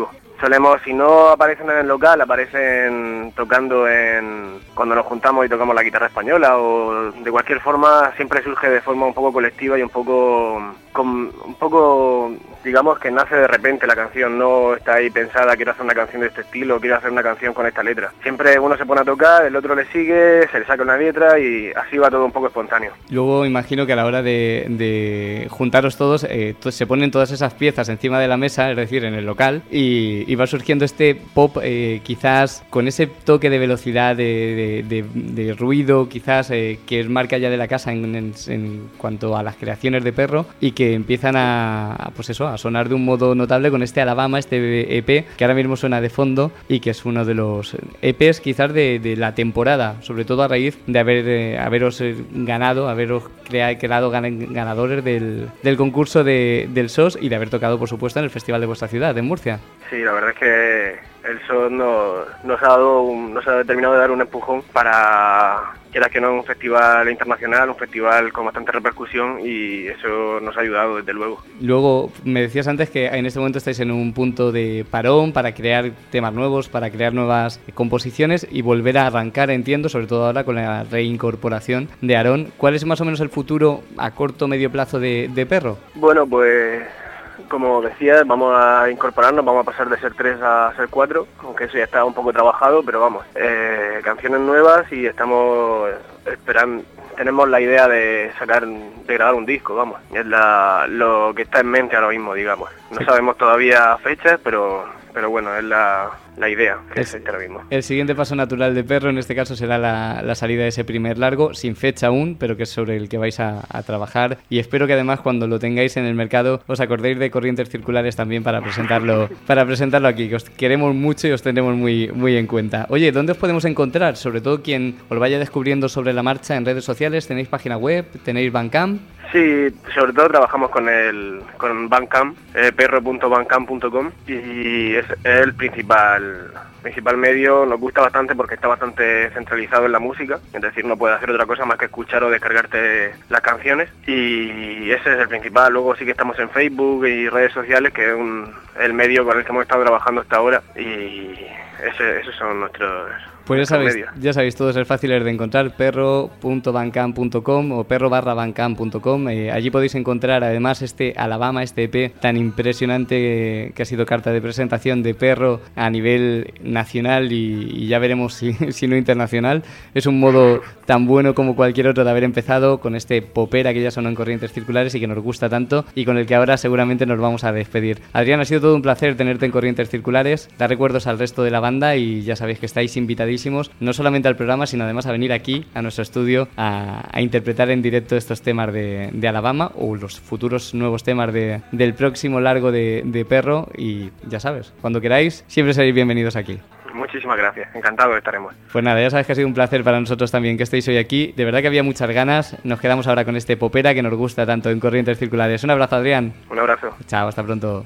solemos, si no aparecen en el local, aparecen tocando en cuando nos juntamos y tocamos la guitarra española, o de cualquier forma siempre surge de forma un poco colectiva y un poco con, un poco digamos que nace de repente la canción, no está ahí pensada, quiero hacer una canción de este estilo, quiero hacer una canción con esta letra. Siempre uno se pone a tocar, el otro le sigue, se le saca una letra y así va todo un poco espontáneo. Luego imagino que a la hora de, de juntaros todos, eh, se ponen todas esas piezas encima de la mesa, es decir, en el local, y, y va surgiendo este pop eh, quizás con ese toque de velocidad, de, de, de, de ruido, quizás eh, que es marca ya de la casa en, en, en cuanto a las creaciones de Perro, y que empiezan a, a, pues eso, a sonar de un modo notable con este Alabama, este E P, que ahora mismo suena de fondo y que es uno de los E Pes quizás de, de la temporada, sobre todo a raíz de haber eh, haberos eh, ganado, haberos crea, creado gan, ganadores del, del concurso de, del S O S y de haber tocado, por supuesto, en el festival de vuestra ciudad, en Murcia. Sí, la verdad es que el S O S nos, nos, ha dado un, nos ha terminado de dar un empujón para, quieras que no, un festival internacional, un festival con bastante repercusión, y eso nos ha ayudado desde luego. Luego me decías antes que en este momento estáis en un punto de parón para crear temas nuevos, para crear nuevas composiciones y volver a arrancar, entiendo, sobre todo ahora con la reincorporación de Aarón. ¿Cuál es más o menos el futuro a corto o medio plazo de, de Perro? Bueno, pues como decía, vamos a incorporarnos, vamos a pasar de ser tres a ser cuatro, aunque eso ya está un poco trabajado, pero vamos, eh, canciones nuevas y estamos esperando, tenemos la idea de sacar, de grabar un disco, vamos, es la, lo que está en mente ahora mismo, digamos. No sabemos todavía fechas, pero, pero bueno, es la, la idea que es, es ahora mismo. El siguiente paso natural de Perro en este caso será la, la salida de ese primer largo, sin fecha aún, pero que es sobre el que vais a, a trabajar, y espero que además cuando lo tengáis en el mercado os acordéis de Corrientes Circulares también para presentarlo para presentarlo aquí, que os queremos mucho y os tendremos muy, muy en cuenta. Oye, ¿dónde os podemos encontrar? Sobre todo quien os vaya descubriendo sobre la marcha en redes sociales, ¿tenéis página web? ¿Tenéis Bandcamp? Sí, sobre todo trabajamos con el con Bandcamp, eh, perro punto bandcamp punto com, y es el principal principal medio. Nos gusta bastante porque está bastante centralizado en la música, es decir, no puedes hacer otra cosa más que escuchar o descargarte las canciones, y ese es el principal. Luego sí que estamos en Facebook y redes sociales, que es un, el medio con el que hemos estado trabajando hasta ahora, y ese, esos son nuestros... Pues ya sabéis, ya sabéis, todos es fáciles de encontrar, perro punto bandcamp punto com o perro barra bandcamp punto com. Eh, allí podéis encontrar además este Alabama, este E P tan impresionante que ha sido carta de presentación de Perro a nivel nacional y, y ya veremos si, si no internacional. Es un modo tan bueno como cualquier otro de haber empezado con este popera que ya sonó en Corrientes Circulares y que nos gusta tanto y con el que ahora seguramente nos vamos a despedir. Adrián, ha sido todo un placer tenerte en Corrientes Circulares, dar recuerdos al resto de la banda y ya sabéis que estáis invitadísimos no solamente al programa, sino además a venir aquí a nuestro estudio a, a interpretar en directo estos temas de, de Alabama o los futuros nuevos temas de, del próximo largo de, de Perro, y ya sabes, cuando queráis siempre seréis bienvenidos aquí. Muchísimas gracias, encantado estaremos. Pues nada, ya sabes que ha sido un placer para nosotros también que estéis hoy aquí, de verdad que había muchas ganas. Nos quedamos ahora con este popera que nos gusta tanto en Corrientes Circulares. Un abrazo, Adrián. Un abrazo. Chao, hasta pronto.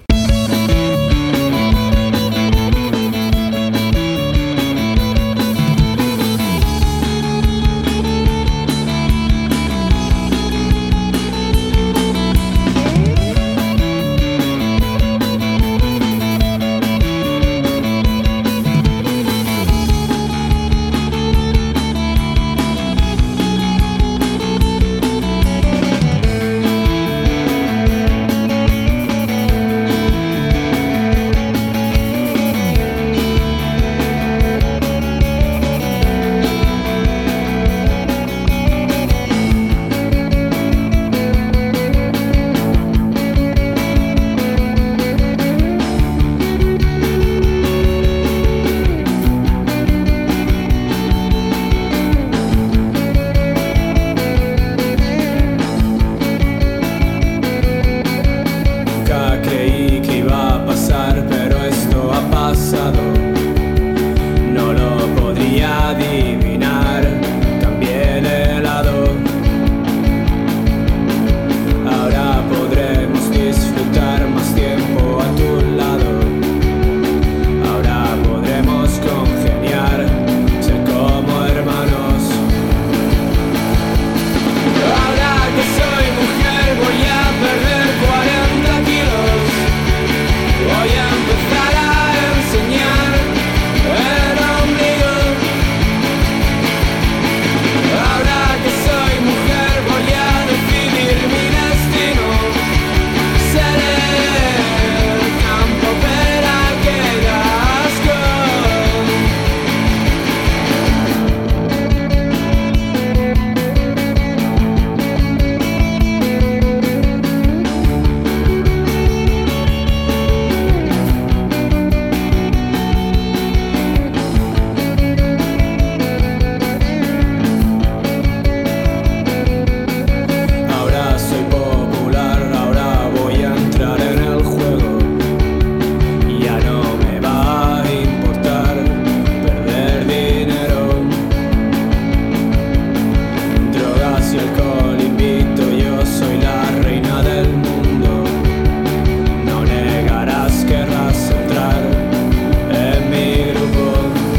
y alcohol invito, yo soy la reina del mundo. No negarás, querrás entrar en mi grupo.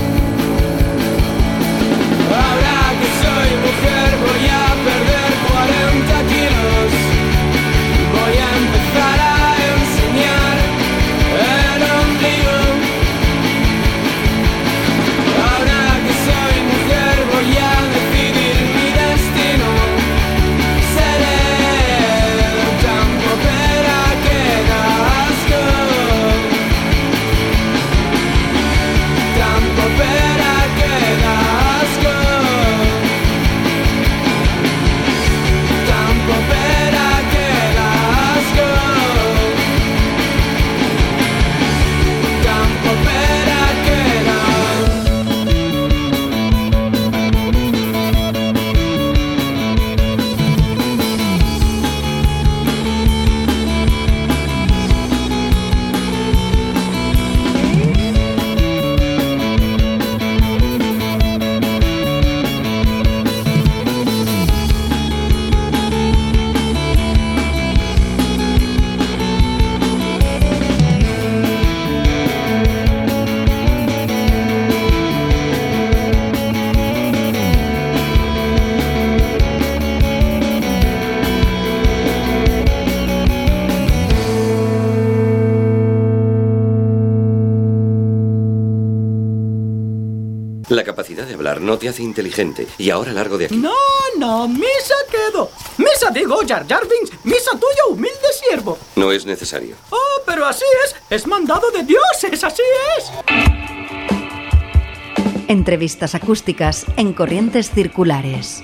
Ahora que soy mujer voy a perder cuarenta kilos. Voy a empezar a enseñar el ombligo. Ahora que soy mujer voy a decidir mi destino. Seré tan popera que da asco. Tan popera que da asco. Tan popera que da asco. Tan popera que da. La capacidad de hablar no te hace inteligente. Y ahora largo de aquí. No, no, misa quedo. Misa digo, Jar Jar Binks, misa tuyo, humilde siervo. No es necesario. Oh, pero así es, es mandado de dioses, así es. Entrevistas acústicas en Corrientes Circulares.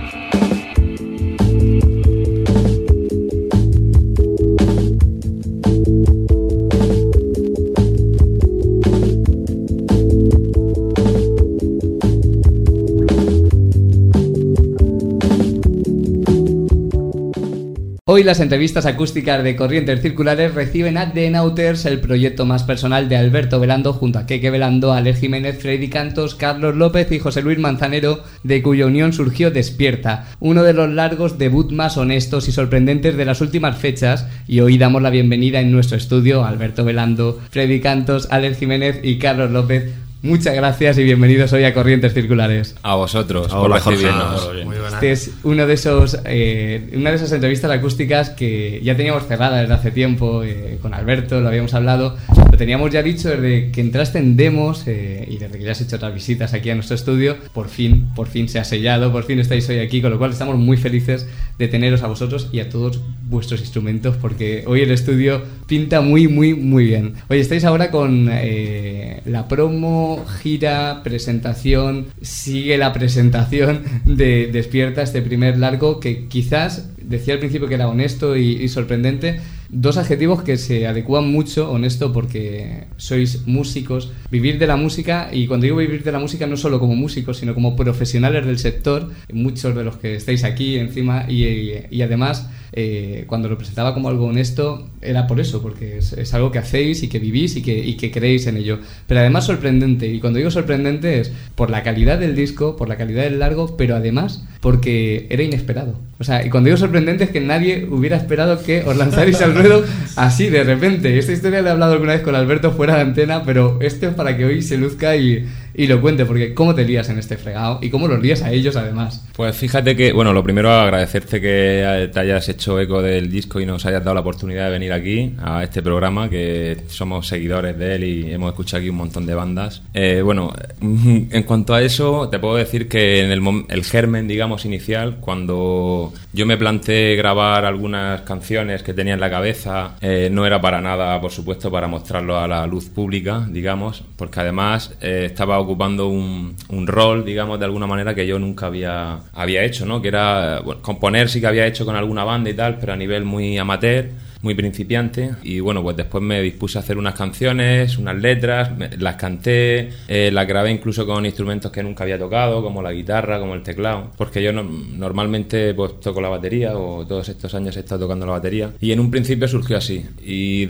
Hoy las entrevistas acústicas de Corrientes Circulares reciben a The Nauters, el proyecto más personal de Alberto Velando, junto a Keke Velando, Aler Jiménez, Freddy Cantos, Carlos López y José Luis Manzanero, de cuya unión surgió Despierta, uno de los largos debut más honestos y sorprendentes de las últimas fechas, y hoy damos la bienvenida en nuestro estudio a Alberto Velando, Freddy Cantos, Aler Jiménez y Carlos López. Muchas gracias y bienvenidos hoy a Corrientes Circulares. A vosotros, Hola, por Jorge. recibirnos. Muy buenas. Este es uno de esos, eh, una de esas entrevistas acústicas que ya teníamos cerrada desde hace tiempo, eh, con Alberto, lo habíamos hablado, lo teníamos ya dicho desde que entraste en Demos eh, y desde que ya has hecho otras visitas aquí a nuestro estudio. Por fin, por fin se ha sellado, por fin estáis hoy aquí, con lo cual estamos muy felices de teneros a vosotros y a todos vuestros instrumentos, porque hoy el estudio pinta muy, muy, muy bien. Hoy estáis ahora con eh, la promo, gira, presentación, sigue la presentación de Despierta, este primer largo que quizás, decía al principio que era honesto y, y sorprendente, dos adjetivos que se adecuan mucho. Honesto porque sois músicos, vivir de la música, y cuando digo vivir de la música no solo como músicos sino como profesionales del sector, muchos de los que estáis aquí encima, y, y, y además eh, cuando lo presentaba como algo honesto era por eso, porque es, es algo que hacéis y que vivís y que, y que creéis en ello, pero además sorprendente. Y cuando digo sorprendente es por la calidad del disco, por la calidad del largo, pero además porque era inesperado. O sea, y cuando digo sorprendente es que nadie hubiera esperado que os lanzarais al ruedo así de repente. Esta historia la he hablado alguna vez con Alberto fuera de antena, pero esto es para que hoy se luzca y, y lo cuente, porque cómo te lías en este fregado y cómo los lías a ellos además. Pues fíjate que, bueno, lo primero agradecerte que te hayas hecho eco del disco y nos hayas dado la oportunidad de venir aquí a este programa, que somos seguidores de él y hemos escuchado aquí un montón de bandas. Eh, bueno, en cuanto a eso, te puedo decir que en el, el germen, digamos, inicial, cuando yo me planteé grabar algunas canciones que tenía en la cabeza, eh, no era para nada, por supuesto, para mostrarlo a la luz pública, digamos, porque además eh, estaba ocupando un, un rol, digamos, de alguna manera que yo nunca había, había hecho, ¿no? Que era, bueno, componer sí que había hecho con alguna banda y tal, pero a nivel muy amateur, muy principiante. Y bueno, pues después me dispuse a hacer unas canciones, unas letras, me, las canté, eh, las grabé incluso con instrumentos que nunca había tocado, como la guitarra, como el teclado, porque yo no, normalmente pues toco la batería, o todos estos años he estado tocando la batería, y en un principio surgió así, y después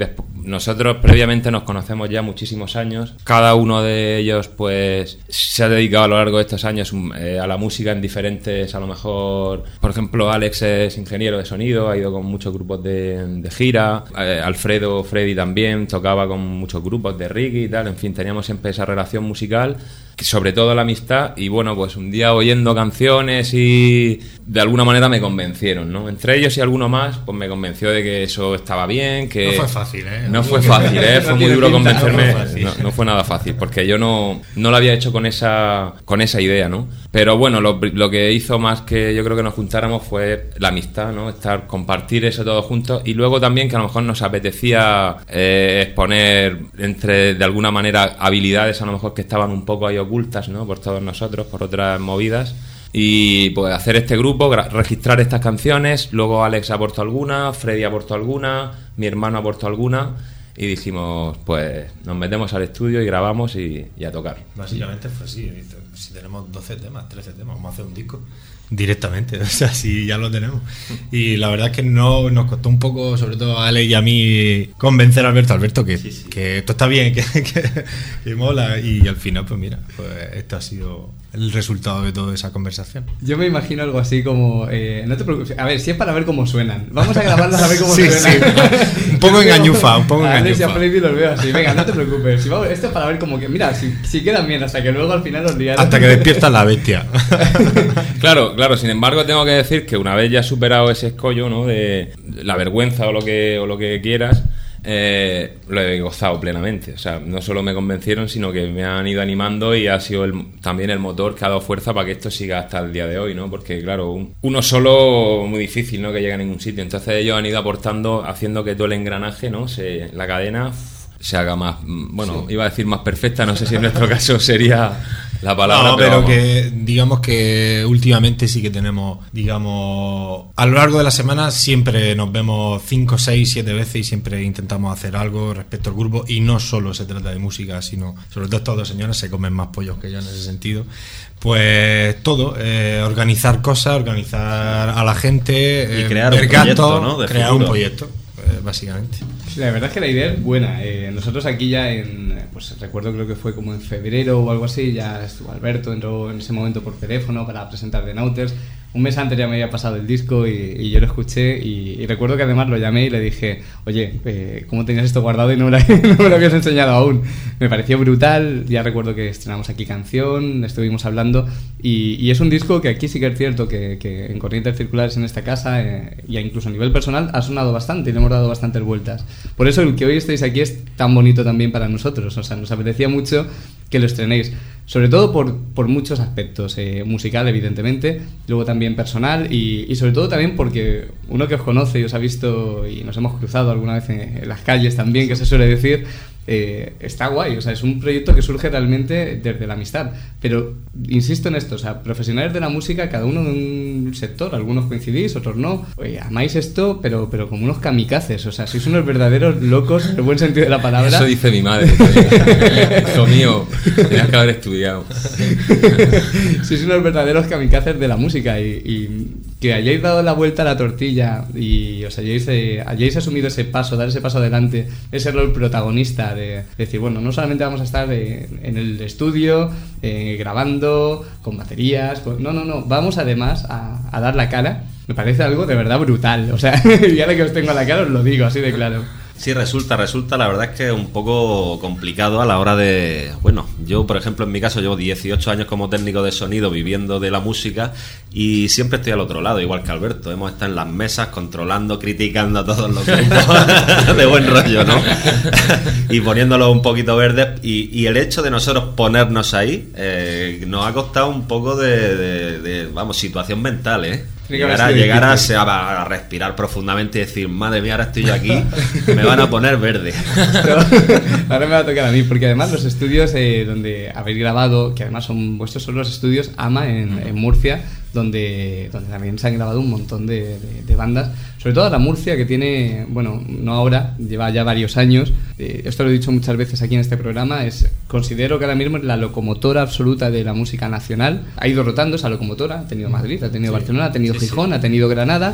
nosotros previamente nos conocemos ya muchísimos años. Cada uno de ellos pues se ha dedicado a lo largo de estos años eh, a la música en diferentes, a lo mejor, por ejemplo, Alex es ingeniero de sonido, ha ido con muchos grupos de, de gira, eh, Alfredo, Freddy también tocaba con muchos grupos de reggae y tal, en fin, teníamos siempre esa relación musical, sobre todo la amistad, y bueno, pues un día oyendo canciones y de alguna manera me convencieron, ¿no? Entre ellos y alguno más, pues me convenció de que eso estaba bien, que... No fue fácil, ¿eh? No fue fácil, ¿eh? Fue No muy tiene duro pinta, convencerme, no fue no, no fue nada fácil, porque yo no, no lo había hecho con esa, con esa idea, ¿no? Pero bueno, lo, lo que hizo más que yo creo que nos juntáramos fue la amistad, ¿no? Estar, compartir eso todos juntos, y luego también que a lo mejor nos apetecía eh, exponer entre, de alguna manera, habilidades a lo mejor que estaban un poco ahí ocultas, ¿no? Por todos nosotros, por otras movidas, y pues hacer este grupo, gra- registrar estas canciones. Luego Alex aportó alguna, Freddy aportó alguna, mi hermano aportó alguna, y dijimos, pues nos metemos al estudio y grabamos y, y a tocar. Básicamente fue así. Si tenemos doce temas, trece temas, vamos a hacer un disco directamente, o sea, si ya lo tenemos. Y la verdad es que no nos costó un poco, sobre todo a Ale y a mí, convencer a Alberto, Alberto que, sí, sí. que esto está bien, que, que, que mola, y al final pues mira, pues esto ha sido el resultado de toda esa conversación. Yo me imagino algo así como eh, no te preocupes, a ver, si es para ver cómo suenan, vamos a grabarlas a ver cómo sí, suenan. Sí. Un poco engañufa, un poco a engañufa. A Freddy los veo así, venga, no te preocupes, si vamos, esto es para ver como que, mira, si, si quedan bien, hasta que luego al final los liaron. Hasta que despierta la bestia. Claro, claro, sin embargo tengo que decir que una vez ya superado ese escollo, ¿no? De la vergüenza o lo que, o lo que quieras, eh, lo he gozado plenamente. O sea, no solo me convencieron, sino que me han ido animando, y ha sido el, también el motor que ha dado fuerza para que esto siga hasta el día de hoy, ¿no? Porque claro, un, uno solo muy difícil, ¿no? Que llegue a ningún sitio. Entonces ellos han ido aportando, haciendo que todo el engranaje, ¿no? Se, la cadena se haga más, bueno, sí. Iba a decir más perfecta, no sé si en nuestro caso sería la palabra, no, pero, pero que digamos que últimamente sí que tenemos, digamos, a lo largo de la semana siempre nos vemos cinco, seis, siete veces, y siempre intentamos hacer algo respecto al grupo, y no solo se trata de música, sino, sobre todo estos dos señores se comen más pollos que yo en ese sentido, pues todo, eh, organizar cosas, organizar a la gente, y eh, crear ver un proyecto, gastos, ¿no? De crear futuro. un proyecto, eh, básicamente. La verdad es que la idea es buena. Eh, nosotros aquí ya en, pues recuerdo creo que fue como en febrero o algo así, ya estuvo Alberto, entró en ese momento por teléfono para presentar The Nauters. Un mes antes ya me había pasado el disco y, y yo lo escuché, y, y recuerdo que además lo llamé y le dije, oye, eh, ¿cómo tenías esto guardado y no me, lo, no me lo habías enseñado aún? Me pareció brutal. Ya recuerdo que estrenamos aquí canción, estuvimos hablando, y, y es un disco que aquí sí que es cierto que, que en Corrientes Circulares en esta casa, eh, y incluso a nivel personal, ha sonado bastante y le hemos dado bastantes vueltas. Por eso el que hoy estéis aquí es tan bonito también para nosotros. O sea, nos apetecía mucho que lo estrenéis, sobre todo por, por muchos aspectos, eh, musical evidentemente, luego también personal, y, y sobre todo también porque uno que os conoce y os ha visto y nos hemos cruzado alguna vez en, en las calles también, que se suele decir, eh, está guay. O sea, es un proyecto que surge realmente desde la amistad, pero insisto en esto, o sea, profesionales de la música, cada uno de un sector, algunos coincidís, otros no. Oye, amáis esto, pero, pero como unos kamikazes, o sea, sois unos verdaderos locos en el buen sentido de la palabra. Eso dice mi madre. Hijo mío, tenías que haber estudiado. Sois unos verdaderos kamikazes de la música, y, y que hayáis dado la vuelta a la tortilla y os hayáis, eh, hayáis asumido ese paso, dar ese paso adelante, ese rol protagonista de, de decir, bueno, no solamente vamos a estar eh, en el estudio eh, grabando con baterías, con, no, no, no, vamos además a, a dar la cara. Me parece algo de verdad brutal. O sea, ya de que os tengo a la cara os lo digo así de claro. Sí, resulta, resulta, la verdad es que es un poco complicado a la hora de... Bueno, yo, por ejemplo, en mi caso, llevo dieciocho años como técnico de sonido viviendo de la música, y siempre estoy al otro lado, igual que Alberto. Hemos estado en las mesas controlando, criticando a todos los grupos de buen rollo, ¿no? Y poniéndolos un poquito verdes, y, y el hecho de nosotros ponernos ahí eh, nos ha costado un poco de, de, de, vamos, situación mental, ¿eh? Llegar, a, llegar a, a, a respirar profundamente y decir, madre mía, ahora estoy yo aquí, me van a poner verde. Pero, ahora me va a tocar a mí, porque además los estudios eh, donde habéis grabado, que además son vuestros, son los estudios AMA en, en Murcia, donde, donde también se han grabado un montón de, de, de bandas, sobre todo la Murcia, que tiene, bueno, no ahora, lleva ya varios años, eh, esto lo he dicho muchas veces aquí en este programa, es considero que ahora mismo es la locomotora absoluta de la música nacional. Ha ido rotando esa locomotora, ha tenido Madrid, ha tenido sí. Barcelona, ha tenido sí, Gijón, sí. ha tenido Granada,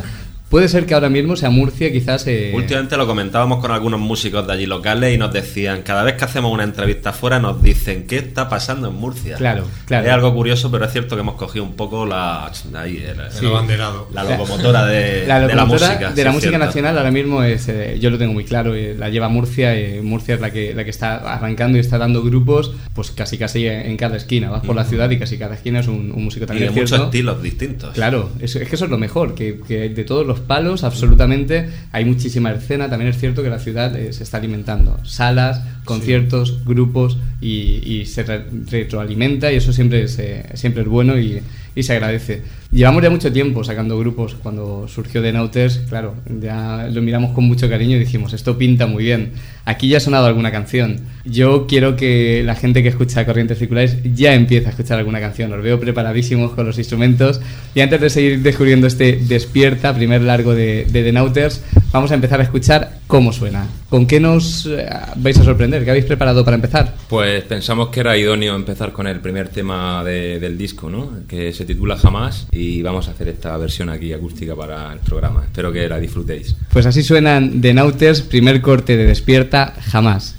Puede ser que ahora mismo sea Murcia, quizás... Eh... Últimamente lo comentábamos con algunos músicos de allí locales y nos decían, cada vez que hacemos una entrevista fuera nos dicen, ¿qué está pasando en Murcia? Claro, claro. Es algo curioso, pero es cierto que hemos cogido un poco la... Ahí, el, sí. el abanderado. La locomotora de la, locomotora de la música. De la sí, música cierto. nacional ahora mismo es... Eh, yo lo tengo muy claro, eh, la lleva Murcia, eh, Murcia es la que, la que está arrancando y está dando grupos, pues casi casi en cada esquina. Vas por mm. la ciudad y casi cada esquina es un, un músico también. Y de muchos estilos distintos. Claro, es, es que eso es lo mejor, que, que de todos los palos, absolutamente hay muchísima escena. También es cierto que la ciudad eh, se está alimentando, salas, conciertos, sí. grupos, y, y se re- retroalimenta, y eso siempre es, eh, siempre es bueno y, y se agradece. Llevamos ya mucho tiempo sacando grupos. Cuando surgió The Nauters, claro, ya lo miramos con mucho cariño y dijimos, esto pinta muy bien. Aquí ya ha sonado alguna canción. Yo quiero que la gente que escucha Corrientes Circulares ya empiece a escuchar alguna canción. Los veo preparadísimos con los instrumentos. Y antes de seguir descubriendo este Despierta, primer largo de, de The Nauters, vamos a empezar a escuchar cómo suena. ¿Con qué nos eh, vais a sorprender? ¿Qué habéis preparado para empezar? Pues pensamos que era idóneo empezar con el primer tema de, del disco, ¿no? Que se titula Jamás, y vamos a hacer esta versión aquí acústica para el programa. Espero que la disfrutéis. Pues así suenan The Nauters, primer corte de Despierta, Jamás.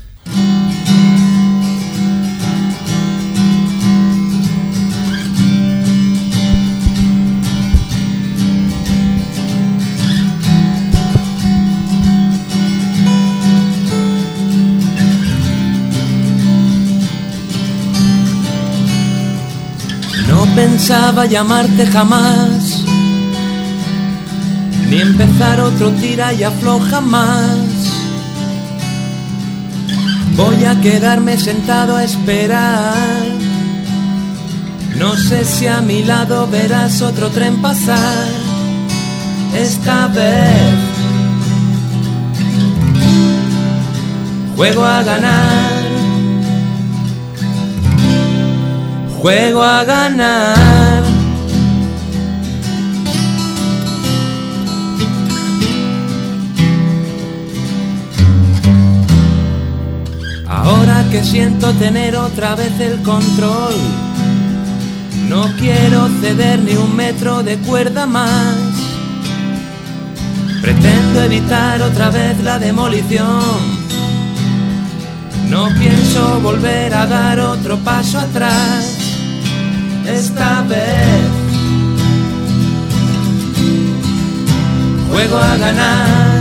No pensaba llamarte jamás, ni empezar otro tira y afloja más. Voy a quedarme sentado a esperar. No sé si a mi lado verás otro tren pasar. Esta vez juego a ganar. Juego a ganar. Ahora que siento tener otra vez el control, no quiero ceder ni un metro de cuerda más. Pretendo evitar otra vez la demolición. No pienso volver a dar otro paso atrás. Esta vez juego a ganar.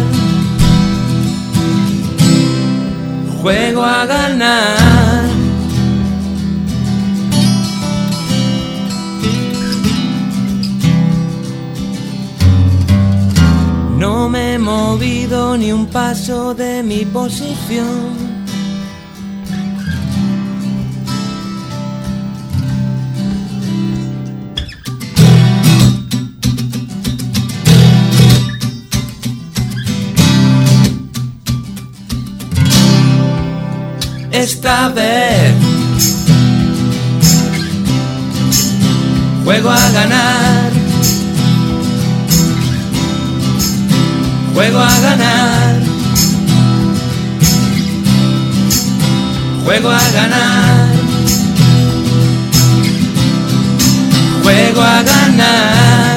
Juego a ganar. No me he movido ni un paso de mi posición. Esta vez juego a ganar. Juego a ganar. Juego a ganar. Juego a ganar.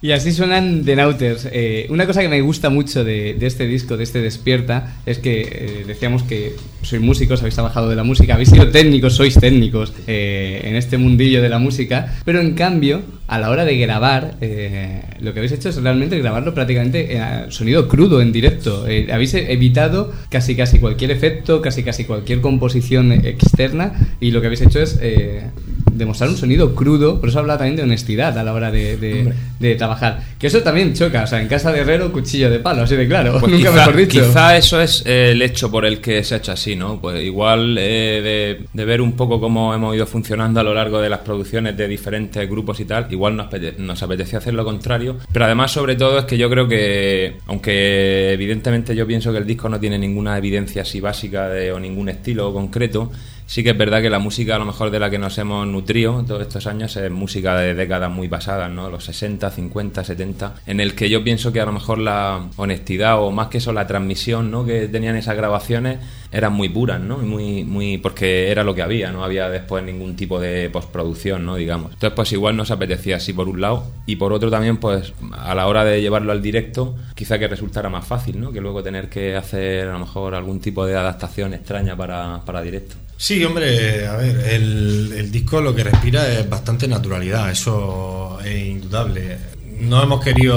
Y así suenan The Nauters. Eh, una cosa que me gusta mucho de, de este disco, de este Despierta, es que eh, decíamos que sois músicos, habéis trabajado de la música, habéis sido técnicos, sois técnicos eh, en este mundillo de la música, pero en cambio, a la hora de grabar, eh, lo que habéis hecho es realmente grabarlo prácticamente en sonido crudo, en directo. Eh, habéis evitado casi casi cualquier efecto, casi casi cualquier composición externa, y lo que habéis hecho es eh, demostrar un sonido crudo. Por eso hablaba también de honestidad a la hora de, de, de trabajar, que eso también choca, o sea, en casa de herrero cuchillo de palo, así de claro. Pues nunca quizá, mejor dicho. Quizá eso es eh, el hecho por el que se ha hecho así, ¿no? Pues igual eh, de, de ver un poco cómo hemos ido funcionando a lo largo de las producciones de diferentes grupos y tal, igual nos, apete- nos apetecía hacer lo contrario, pero además sobre todo es que yo creo que, aunque evidentemente yo pienso que el disco no tiene ninguna evidencia así básica de, o ningún estilo concreto, sí que es verdad que la música a lo mejor de la que nos hemos nutrido todos estos años es música de décadas muy pasadas, ¿no? Los sesenta, cincuenta, setenta, en el que yo pienso que a lo mejor la honestidad, o más que eso la transmisión, ¿no?, que tenían esas grabaciones eran muy puras, ¿no? Muy, muy, porque era lo que había, no había después ningún tipo de postproducción, ¿no?, digamos. Entonces pues igual nos apetecía así por un lado, y por otro también pues a la hora de llevarlo al directo quizá que resultara más fácil, ¿no?, que luego tener que hacer a lo mejor algún tipo de adaptación extraña para, para directo. Sí, hombre, a ver, el, el disco lo que respira es bastante naturalidad, eso es indudable. No hemos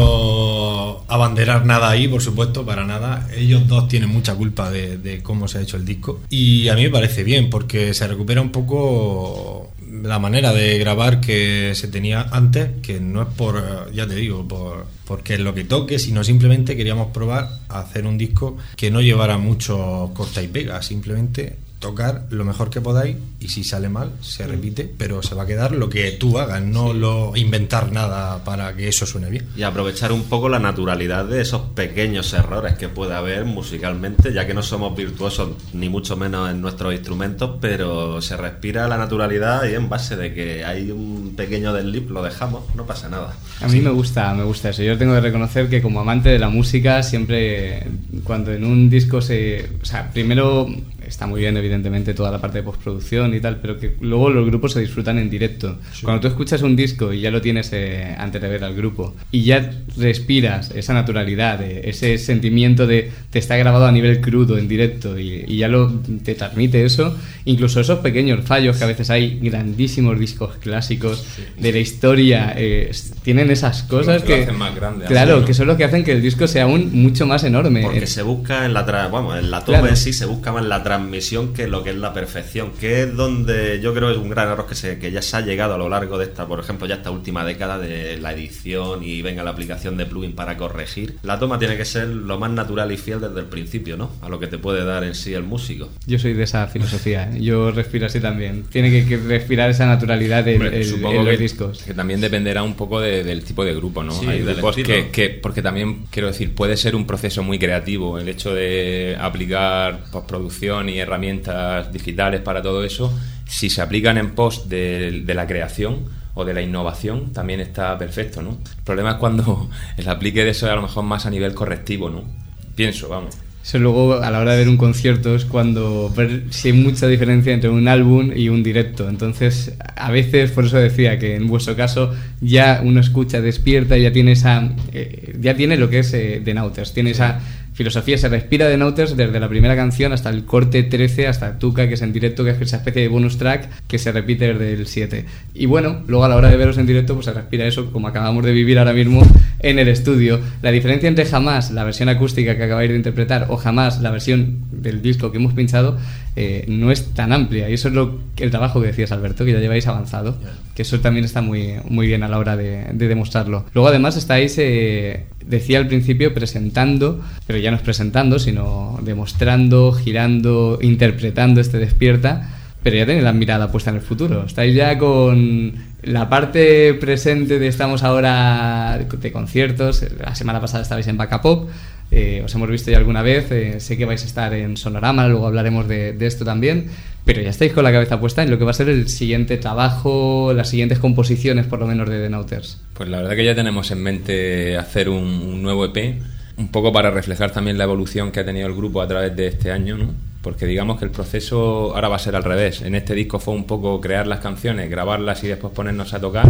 querido abanderar nada ahí, por supuesto, para nada. Ellos dos tienen mucha culpa de, de cómo se ha hecho el disco, y a mí me parece bien porque se recupera un poco la manera de grabar que se tenía antes, que no es por, ya te digo, por porque es lo que toque, sino simplemente queríamos probar a hacer un disco que no llevara mucho corta y pega, simplemente tocar lo mejor que podáis, y si sale mal se repite, pero se va a quedar lo que tú hagas, no sí. lo inventar nada para que eso suene bien. Y aprovechar un poco la naturalidad de esos pequeños errores que puede haber musicalmente, ya que no somos virtuosos ni mucho menos en nuestros instrumentos, pero se respira la naturalidad, y en base de que hay un pequeño desliz lo dejamos, no pasa nada. A mí sí. me gusta, me gusta eso. Yo tengo que reconocer que como amante de la música, siempre cuando en un disco se, o sea, primero está muy bien evidentemente toda la parte de postproducción y tal, pero que luego los grupos se disfrutan en directo. Sí. Cuando tú escuchas un disco y ya lo tienes eh, antes de ver al grupo, y ya respiras esa naturalidad, eh, ese sentimiento de te está grabado a nivel crudo en directo, y, y ya lo te transmite eso, incluso esos pequeños fallos que a veces hay, grandísimos discos clásicos sí. de la historia, eh, tienen esas cosas que, que lo hacen más grande, claro, así, ¿no? que son los que hacen que el disco sea aún mucho más enorme. Porque eh, se busca en la tra- vamos, en la toma claro. en sí se busca más la transmisión que lo que es la perfección, que es donde yo creo es un gran error que se que ya se ha llegado a lo largo de esta, por ejemplo, ya esta última década de la edición y venga la aplicación de plugin para corregir. La toma tiene que ser lo más natural y fiel desde el principio, ¿no?, a lo que te puede dar en sí el músico. Yo soy de esa filosofía, ¿eh? Yo respiro así también. Tiene que, que respirar esa naturalidad en, Hombre, el, supongo en los que, discos. Que también dependerá un poco de, del tipo de grupo, ¿no? Sí, hay grupos que, que, porque también, quiero decir, puede ser un proceso muy creativo el hecho de aplicar postproducción y herramientas digitales para todo eso. Si se aplican en post de, de la creación o de la innovación, también está perfecto, ¿no? El problema es cuando el aplique de eso es a lo mejor más a nivel correctivo, ¿no? Pienso, vamos. Eso luego a la hora de ver un concierto es cuando ver si hay mucha diferencia entre un álbum y un directo. Entonces a veces, por eso decía que en vuestro caso ya uno escucha Despierta y ya tiene esa eh, ya tiene lo que es eh, The Nauters, tiene esa filosofía, se respira de Nauters desde la primera canción hasta el corte trece, hasta Tuca, que es en directo, que es esa especie de bonus track que se repite desde el siete. Y bueno, luego a la hora de veros en directo pues se respira eso como acabamos de vivir ahora mismo en el estudio. La diferencia entre Jamás, la versión acústica que acabáis de interpretar, o Jamás, la versión del disco que hemos pinchado, eh, no es tan amplia, y eso es lo, el trabajo que decías, Alberto, que ya lleváis avanzado, que eso también está muy, muy bien a la hora de, de demostrarlo. Luego además estáis, eh, decía al principio, presentando, pero ya no es presentando, sino demostrando, girando, interpretando este Despierta, pero ya tenéis la mirada puesta en el futuro. Estáis ya con la parte presente de estamos ahora de conciertos. La semana pasada estabais en Bacapop, eh, os hemos visto ya alguna vez, eh, sé que vais a estar en Sonorama, luego hablaremos de, de esto también, pero ya estáis con la cabeza puesta en lo que va a ser el siguiente trabajo, las siguientes composiciones por lo menos de The Nauters. Pues la verdad que ya tenemos en mente hacer un, un nuevo E P, un poco para reflejar también la evolución que ha tenido el grupo a través de este año, ¿no? Porque digamos que el proceso ahora va a ser al revés. En este disco fue un poco crear las canciones, grabarlas y después ponernos a tocar.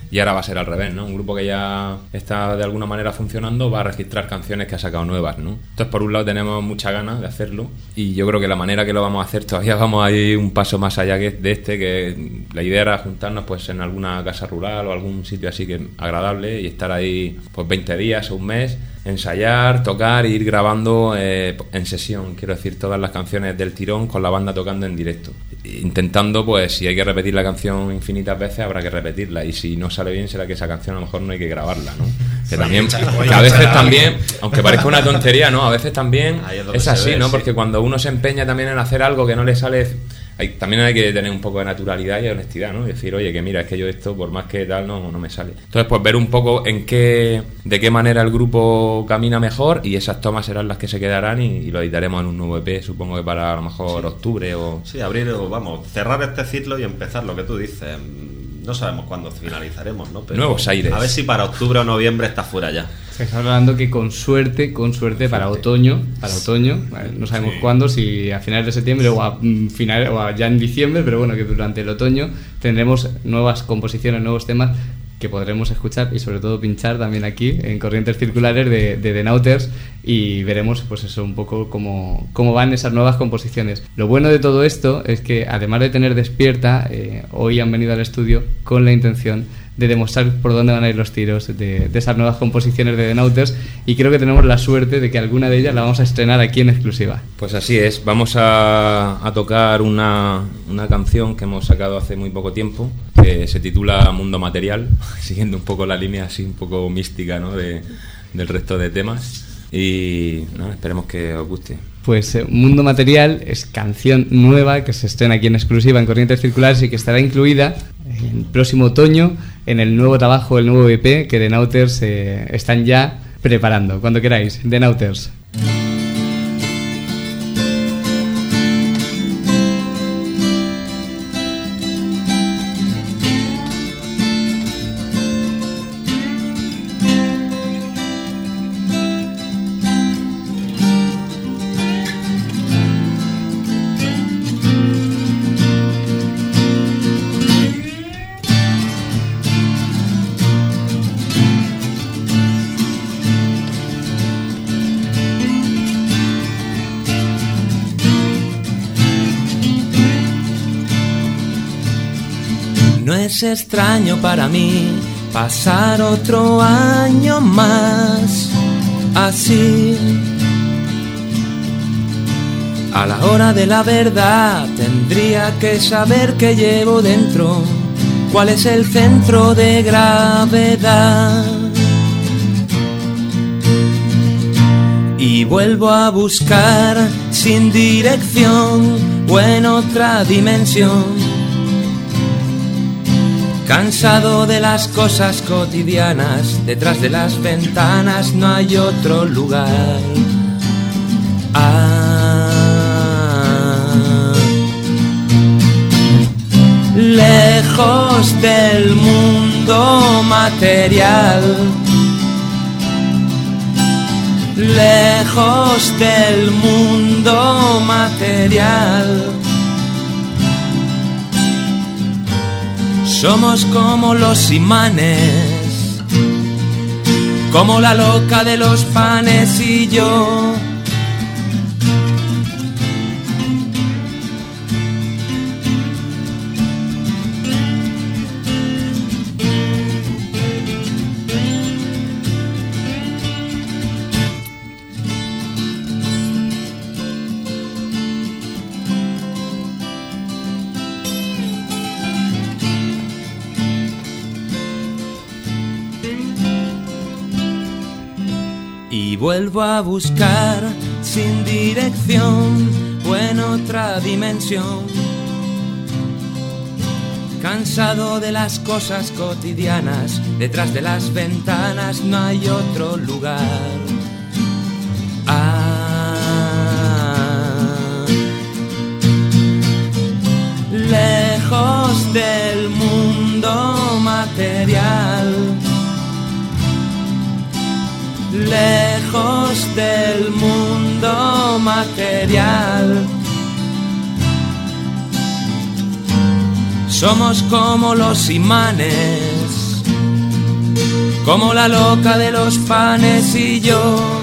y ahora va a ser al revés, ¿no? Un grupo que ya está de alguna manera funcionando va a registrar canciones que ha sacado nuevas, ¿no? Entonces, por un lado tenemos muchas ganas de hacerlo y yo creo que la manera que lo vamos a hacer todavía vamos a ir un paso más allá que de este, que la idea era juntarnos pues en alguna casa rural o algún sitio así que agradable y estar ahí pues veinte días o un mes, ensayar, tocar e ir grabando eh, en sesión, quiero decir, todas las canciones del tirón con la banda tocando en directo, intentando pues si hay que repetir la canción infinitas veces habrá que repetirla y si no sale bien será que esa canción a lo mejor no hay que grabarla, ¿no? Que también, que a veces también, aunque parezca una tontería, ¿no? A veces también es así, ¿no? Porque cuando uno se empeña también en hacer algo que no le sale... Hay, también hay que tener un poco de naturalidad y honestidad, ¿no? Y decir, oye, que mira, es que yo esto, por más que tal, no, no me sale. Entonces, pues ver un poco en qué, de qué manera el grupo camina mejor y esas tomas serán las que se quedarán y, y lo editaremos en un nuevo E P, supongo que para a lo mejor sí. octubre o... Sí, abrir, o vamos, cerrar este ciclo y empezar lo que tú dices. No sabemos cuándo finalizaremos, ¿no? Pero nuevos aires. A ver si para octubre o noviembre está fuera ya. Se está hablando que con suerte, con suerte para otoño, para otoño, no sabemos sí. cuándo, si a finales de septiembre o a finales o a ya en diciembre, pero bueno, que durante el otoño tendremos nuevas composiciones, nuevos temas que podremos escuchar y sobre todo pinchar también aquí en Corrientes Circulares de, de The Nauters y veremos pues eso un poco cómo, cómo van esas nuevas composiciones. Lo bueno de todo esto es que además de tener Despierta, eh, hoy han venido al estudio con la intención de demostrar por dónde van a ir los tiros de, de esas nuevas composiciones de The Nauters y creo que tenemos la suerte de que alguna de ellas la vamos a estrenar aquí en exclusiva. Pues así es, vamos a, a tocar una, una canción que hemos sacado hace muy poco tiempo que se titula Mundo Material, siguiendo un poco la línea así un poco mística, ¿no? de, del resto de temas y ¿no? esperemos que os guste. Pues eh, Mundo Material es canción nueva que se estrena aquí en exclusiva en Corrientes Circulares y que estará incluida el próximo otoño en el nuevo trabajo, el nuevo E P que The Nauters eh, están ya preparando. Cuando queráis, The Nauters. Es extraño para mí pasar otro año más así. A la hora de la verdad tendría que saber qué llevo dentro, cuál es el centro de gravedad. Y vuelvo a buscar sin dirección o en otra dimensión. Cansado de las cosas cotidianas, detrás de las ventanas no hay otro lugar. Ah, lejos del mundo material, lejos del mundo material. Somos como los imanes, como la loca de los panes y yo. Y vuelvo a buscar sin dirección o en otra dimensión. Cansado de las cosas cotidianas, detrás de las ventanas no hay otro lugar. Ah, lejos del mundo material, lejos del mundo material. Somos como los imanes, como la loca de los panes y yo.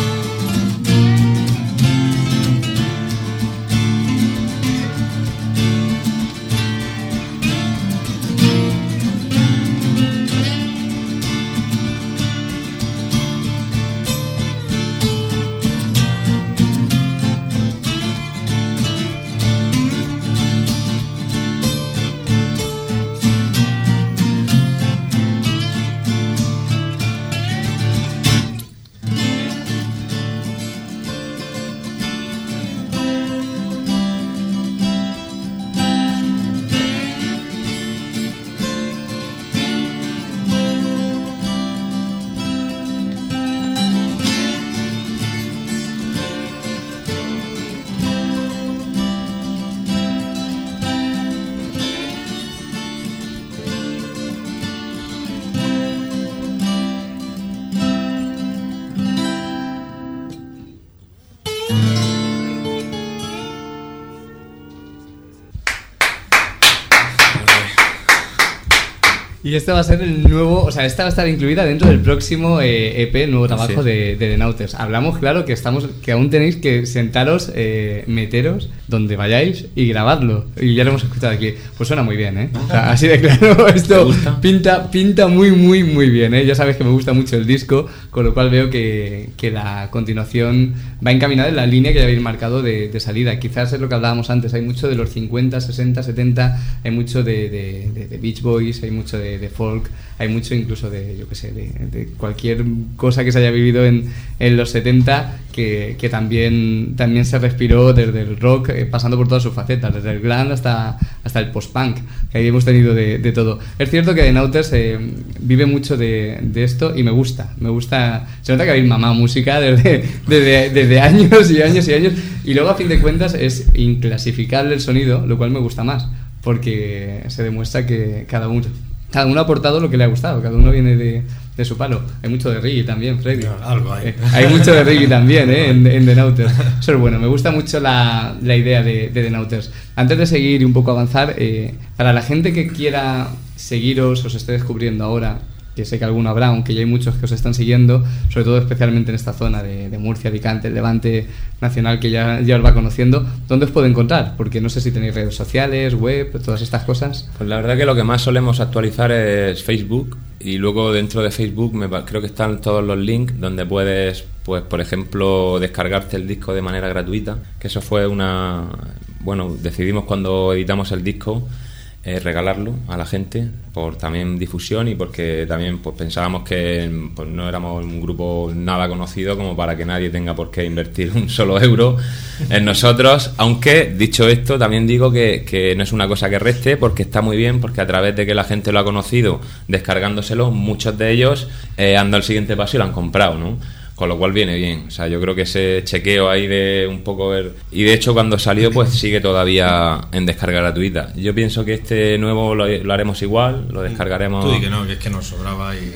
Y este va a ser el nuevo, o sea, esta va a estar incluida dentro del próximo eh, E P, el nuevo trabajo Sí. de, de The Nauters. Hablamos, claro, que estamos, que aún tenéis que sentaros, eh, meteros donde vayáis y grabadlo. Y ya lo hemos escuchado aquí. Pues suena muy bien, ¿eh? O sea, así de claro, esto pinta, pinta muy, muy, muy bien, ¿eh? Ya sabes que me gusta mucho el disco, con lo cual veo que, que la continuación va encaminada en la línea que ya habéis marcado de, de salida. Quizás es lo que hablábamos antes, hay mucho de los cincuenta, sesenta, setenta, hay mucho de, de, de, de Beach Boys, hay mucho de, de folk, hay mucho incluso de, yo qué sé, de, de cualquier cosa que se haya vivido en, en los setenta que, que también, también se respiró desde el rock, eh, pasando por todas sus facetas, desde el glam hasta, hasta el post-punk, que ahí hemos tenido de, de todo. Es cierto que The Nauters eh, vive mucho de, de esto y me gusta, me gusta, se nota que habéis mamado música desde, desde, desde años y años y años, y luego a fin de cuentas es inclasificable el sonido, lo cual me gusta más, porque se demuestra que cada uno Cada uno ha aportado lo que le ha gustado, cada uno viene de, de su palo. Hay mucho de reggae también, Freddy. No, algo hay. Eh, hay mucho de reggae también, ¿eh? en, en The Nauters. Eso es bueno, me gusta mucho la, la idea de, de The Nauters. Antes de seguir y un poco avanzar, eh, para la gente que quiera seguiros, os esté descubriendo ahora, que sé que alguno habrá, aunque ya hay muchos que os están siguiendo, sobre todo especialmente en esta zona de, de Murcia, Alicante, el Levante nacional, que ya, ya os va conociendo, ¿dónde os puedo encontrar? Porque no sé si tenéis redes sociales, web, todas estas cosas. Pues la verdad que lo que más solemos actualizar es Facebook, y luego dentro de Facebook me, creo que están todos los links donde puedes, pues por ejemplo, descargarte el disco de manera gratuita, que eso fue una... Bueno, decidimos cuando editamos el disco Eh, regalarlo a la gente por también difusión y porque también pues pensábamos que pues, no éramos un grupo nada conocido como para que nadie tenga por qué invertir un solo euro en nosotros, aunque dicho esto también digo que, que no es una cosa que reste, porque está muy bien, porque a través de que la gente lo ha conocido descargándoselo, muchos de ellos eh, han dado el siguiente paso y lo han comprado, ¿no? Con lo cual viene bien, o sea, yo creo que ese chequeo ahí de un poco ver... Y de hecho cuando salió pues sigue todavía en descarga gratuita. Yo pienso que este nuevo lo, lo haremos igual, lo descargaremos... Tú di que no, que es que nos sobraba y...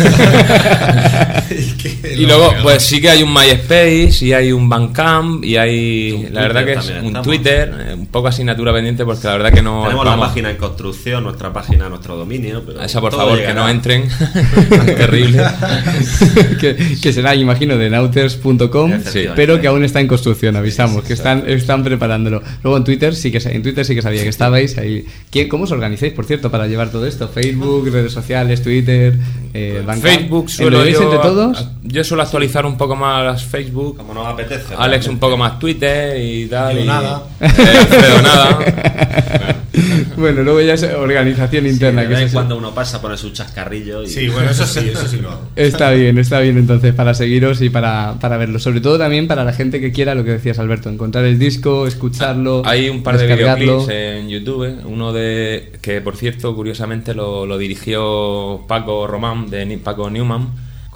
y, y luego pues sí que hay un MySpace y hay un Bandcamp y hay... Un la verdad que es un estamos. Twitter, un poco asignatura pendiente porque la verdad que no... Tenemos vamos... la página en construcción, nuestra página, nuestro dominio, pero... Esa por favor llegará. Que no entren. Terrible. que, que será imagino de nauters punto com, sí, pero que aún está en construcción, avisamos, que están, están preparándolo. Luego en Twitter sí que en Twitter sí que sabía que estabais ahí. ¿Quién, ¿Cómo os organizáis, por cierto, para llevar todo esto? Facebook, redes sociales, Twitter, eh, Facebook, suelo yo, entre todos? Yo suelo actualizar un poco más Facebook, como nos apetece. Alex un poco más Twitter y tal. Yo y, nada. Eh, Alfredo nada. Bueno, luego ya es organización interna. Sí, que es es cuando uno pasa pone su chascarrillo. Y... Sí, bueno, eso sí, eso sí lo hago. Está bien, está bien entonces para seguiros y para, para verlo. Sobre todo también para la gente que quiera lo que decías, Alberto, encontrar el disco, escucharlo. Hay un par de videoclips en YouTube, uno de que por cierto, curiosamente lo, lo dirigió Paco Román, de Paco Newman,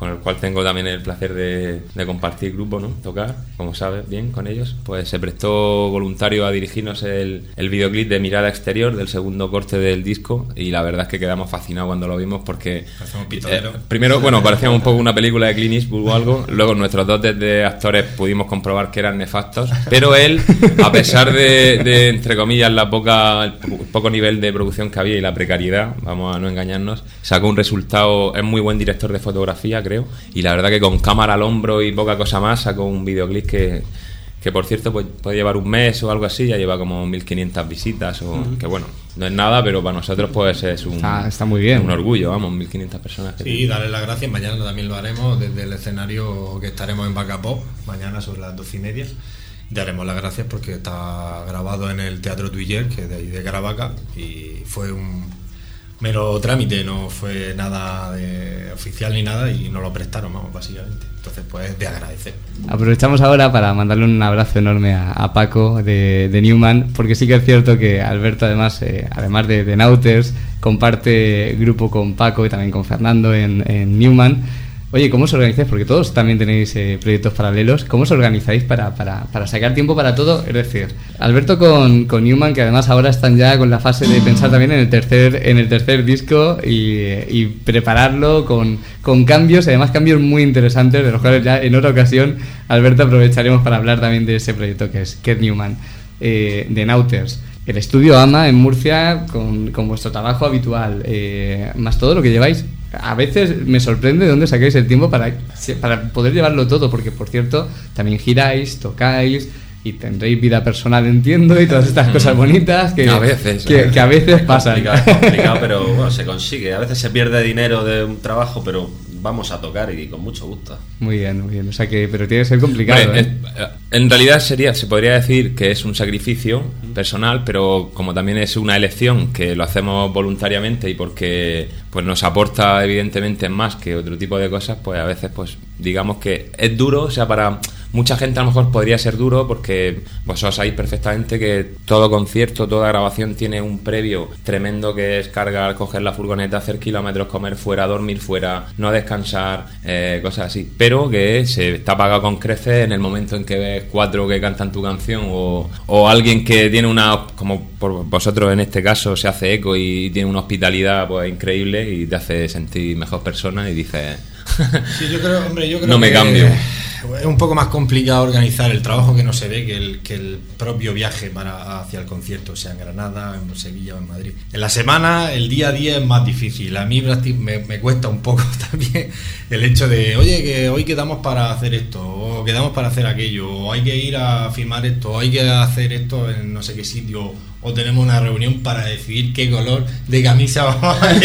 con el cual tengo también el placer de, de compartir grupo, ¿no? Tocar, como sabes bien, con ellos, pues se prestó voluntario a dirigirnos el, el videoclip de Mirada Exterior del segundo corte del disco, y la verdad es que quedamos fascinados cuando lo vimos porque eh, primero, bueno, parecía un poco una película de Clint Eastwood o algo, luego nuestros dotes de actores pudimos comprobar que eran nefastos, pero él, a pesar de, de entre comillas, la poca, el poco nivel de producción que había y la precariedad, vamos a no engañarnos, sacó un resultado. Es muy buen director de fotografía, creo, y la verdad que con cámara al hombro y poca cosa más sacó un videoclip que, que por cierto pues, puede llevar un mes o algo así, ya lleva como mil quinientas visitas, o uh-huh. que bueno, no es nada, pero para nosotros pues es un, está, está muy bien. Un orgullo, vamos, mil quinientas personas. Que sí, tiene. Darle las gracias, mañana también lo haremos desde el escenario que estaremos en Bacapop, mañana sobre las doce y media. Daremos las gracias porque está grabado en el Teatro Tuiller, que es de ahí de Caravaca, y fue un mero trámite, no fue nada de oficial ni nada, y nos lo prestaron, vamos, básicamente. Entonces, pues, de agradecer. Aprovechamos ahora para mandarle un abrazo enorme a, a Paco de, de Newman, porque sí que es cierto que Alberto, además, eh, además de, de Nauters, comparte grupo con Paco y también con Fernando en, en Newman. Oye, ¿cómo os organizáis? Porque todos también tenéis eh, proyectos paralelos. ¿Cómo os organizáis para, para, para sacar tiempo para todo? Es decir, Alberto con, con Newman, que además ahora están ya con la fase de pensar también en el tercer, en el tercer disco y, y prepararlo con, con cambios, además cambios muy interesantes, de los cuales ya en otra ocasión, Alberto, aprovecharemos para hablar también de ese proyecto que es, que es Newman, eh, de Nauters. El estudio AMA en Murcia, con, con vuestro trabajo habitual, eh, más todo lo que lleváis. A veces me sorprende de dónde sacáis el tiempo para, para poder llevarlo todo, porque por cierto, también giráis, tocáis y tendréis vida personal, entiendo, y todas estas cosas bonitas que a veces, que, que a veces pasan. Es complicado, es complicado, pero bueno, se consigue. A veces se pierde dinero de un trabajo, pero vamos a tocar y con mucho gusto. Muy bien, muy bien. O sea que, pero tiene que ser complicado. Vale, ¿eh? es, en realidad sería, se podría decir que es un sacrificio personal, pero como también es una elección que lo hacemos voluntariamente y porque pues nos aporta evidentemente más que otro tipo de cosas, pues a veces pues digamos que es duro, o sea, para mucha gente a lo mejor podría ser duro porque vosotros sabéis perfectamente que todo concierto, toda grabación tiene un previo tremendo que es cargar, coger la furgoneta, hacer kilómetros, comer fuera, dormir fuera, no descansar, eh, cosas así, pero que se está pagado con creces en el momento en que ves cuatro que cantan tu canción o, o alguien que tiene una, como por vosotros en este caso se hace eco y tiene una hospitalidad pues increíble y te hace sentir mejor persona y dices sí, yo creo, hombre, yo creo no me que cambio. Es un poco más complicado organizar el trabajo que no se ve que el, que el propio viaje para hacia el concierto, sea en Granada, en Sevilla o en Madrid. En la semana, el día a día es más difícil. A mí me, me cuesta un poco también el hecho de, oye, que hoy quedamos para hacer esto, o quedamos para hacer aquello, o hay que ir a filmar esto, o hay que hacer esto en no sé qué sitio, o tenemos una reunión para decidir qué color de camisa vamos a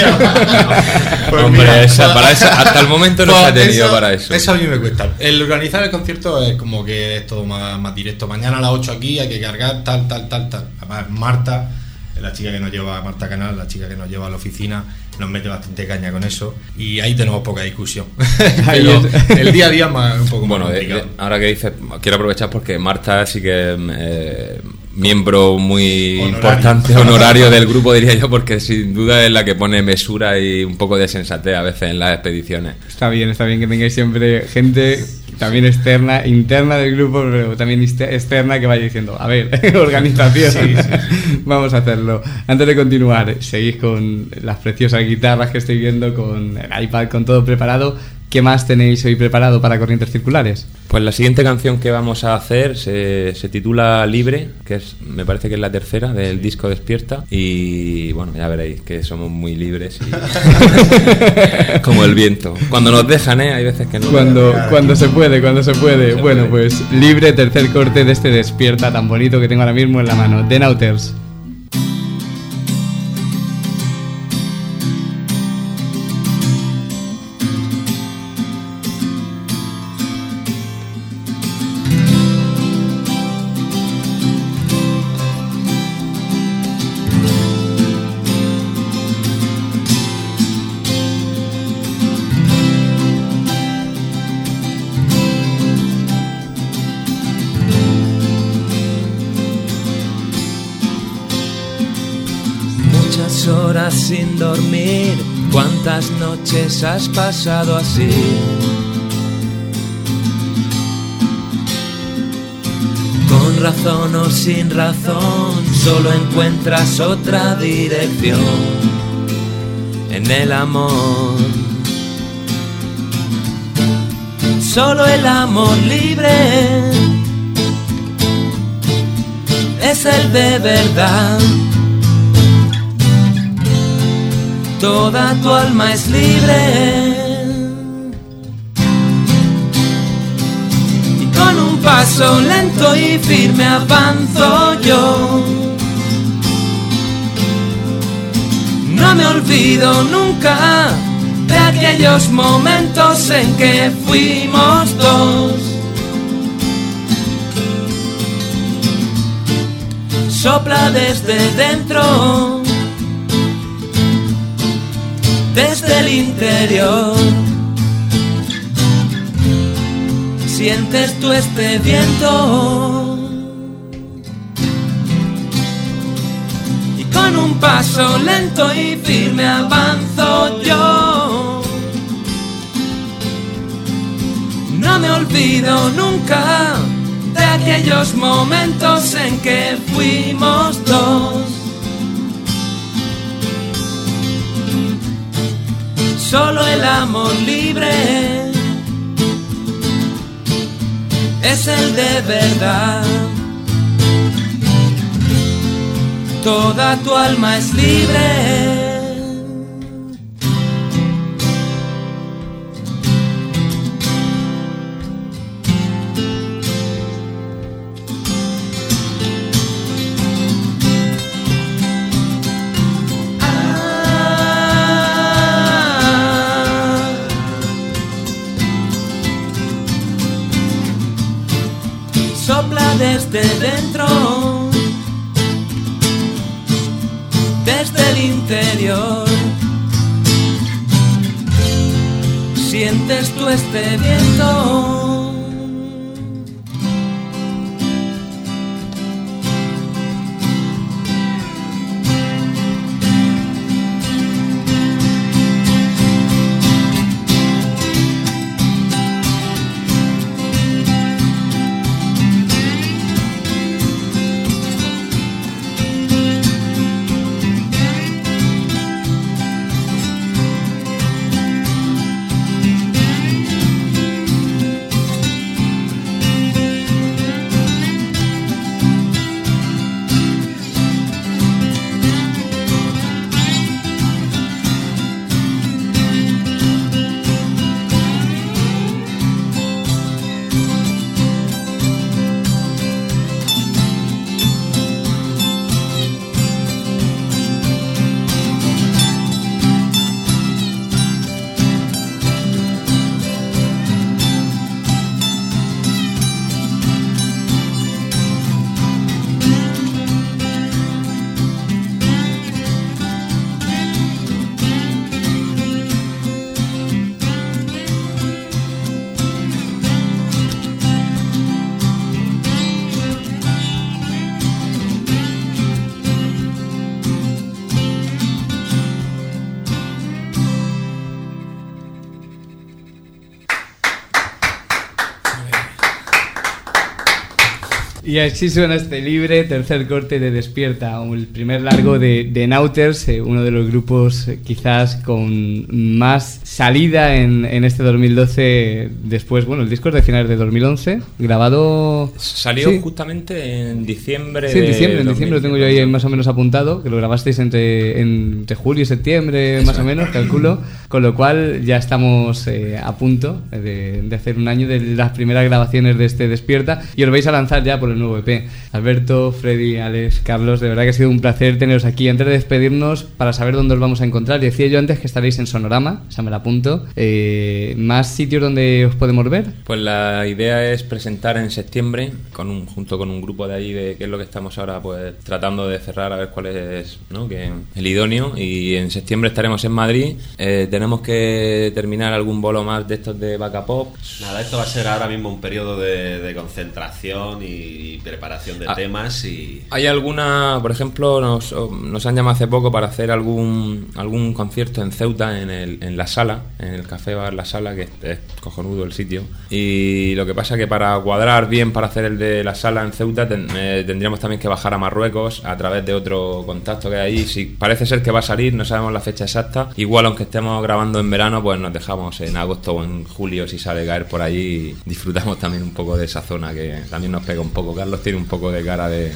llevar. Pues hombre, mira, esa, para esa, hasta el momento no pues se ha tenido eso, para eso. Eso a mí me cuesta. El organizar el concierto es como que es todo más, más directo. Mañana a las ocho aquí hay que cargar tal, tal, tal, tal. Además, Marta, la chica que nos lleva, Marta Canal, la chica que nos lleva a la oficina, nos mete bastante caña con eso y ahí tenemos poca discusión. Pero el día a día es más, un poco bueno, más de, complicado. de, ahora que dices, quiero aprovechar porque Marta sí que eh, miembro muy honorario. importante, honorario del grupo, diría yo, porque sin duda es la que pone mesura y un poco de sensatez a veces en las expediciones. Está bien, está bien que tengáis siempre gente también externa, interna del grupo, pero también externa que vaya diciendo, a ver, organización, sí, sí. Vamos a hacerlo. Antes de continuar, seguís con las preciosas guitarras que estoy viendo, con el iPad, con todo preparado. ¿Qué más tenéis hoy preparado para Corrientes Circulares? Pues la siguiente canción que vamos a hacer se, se titula Libre, que es, me parece que es la tercera del disco Despierta, y bueno, ya veréis que somos muy libres y como el viento. Cuando nos dejan, ¿eh? Hay veces que no. Cuando, cuando se puede, cuando se puede. Se bueno, puede. Pues Libre, tercer corte de este Despierta tan bonito que tengo ahora mismo en la mano, de Nauters. semanas sin dormir, ¿cuántas noches has pasado así? Con razón o sin razón, solo encuentras otra dirección en el amor. Solo el amor libre es el de verdad. Toda tu alma es libre. Y con un paso lento y firme avanzo yo. No me olvido nunca de aquellos momentos en que fuimos dos. Sopla desde dentro, desde el interior. Sientes tú este viento. Y con un paso lento y firme avanzo yo. No me olvido nunca de aquellos momentos en que fuimos dos. Solo el amor libre es el de verdad. Toda tu alma es libre. Sopla desde dentro, desde el interior. Sientes tú este viento. Y así suena este libre, tercer corte de Despierta, el primer largo de, de Nauters, eh, uno de los grupos eh, quizás con más salida en, en este dos mil doce. Después, bueno, el disco es de finales de dos mil once, grabado... Salió sí. justamente en diciembre. Sí, en diciembre, de en diciembre lo tengo yo ahí más o menos apuntado, que lo grabasteis entre, entre julio y septiembre, más o menos, calculo, con lo cual ya estamos eh, a punto de, de hacer un año de las primeras grabaciones de este Despierta, y os vais a lanzar ya por el nuevo E P. Alberto, Freddy, Alex, Carlos, de verdad que ha sido un placer teneros aquí. Antes de despedirnos, para saber dónde os vamos a encontrar, decía yo antes que estaréis en Sonorama, esa me la apunto. Eh, ¿Más sitios donde os podemos ver? Pues la idea es presentar en septiembre con un, junto con un grupo de ahí, de que es lo que estamos ahora pues tratando de cerrar, a ver cuál es, ¿no?, que el idóneo, y en septiembre estaremos en Madrid. Eh, tenemos que terminar algún bolo más de estos de Vaca Pop. Nada, esto va a ser ahora mismo un periodo de, de concentración y y preparación de Ah, temas y... ¿Hay alguna, por ejemplo, nos, nos han llamado hace poco para hacer algún algún concierto en Ceuta, en, el, en la sala, en el Café Bar La Sala, que es, es cojonudo el sitio? Y lo que pasa es que para cuadrar bien para hacer el de la sala en Ceuta ten, eh, tendríamos también que bajar a Marruecos a través de otro contacto que hay ahí. Si parece ser que va a salir, no sabemos la fecha exacta. Igual aunque estemos grabando en verano, pues nos dejamos en agosto o en julio si sale caer por allí y disfrutamos también un poco de esa zona que también nos pega un poco. Carlos tiene un poco de cara de,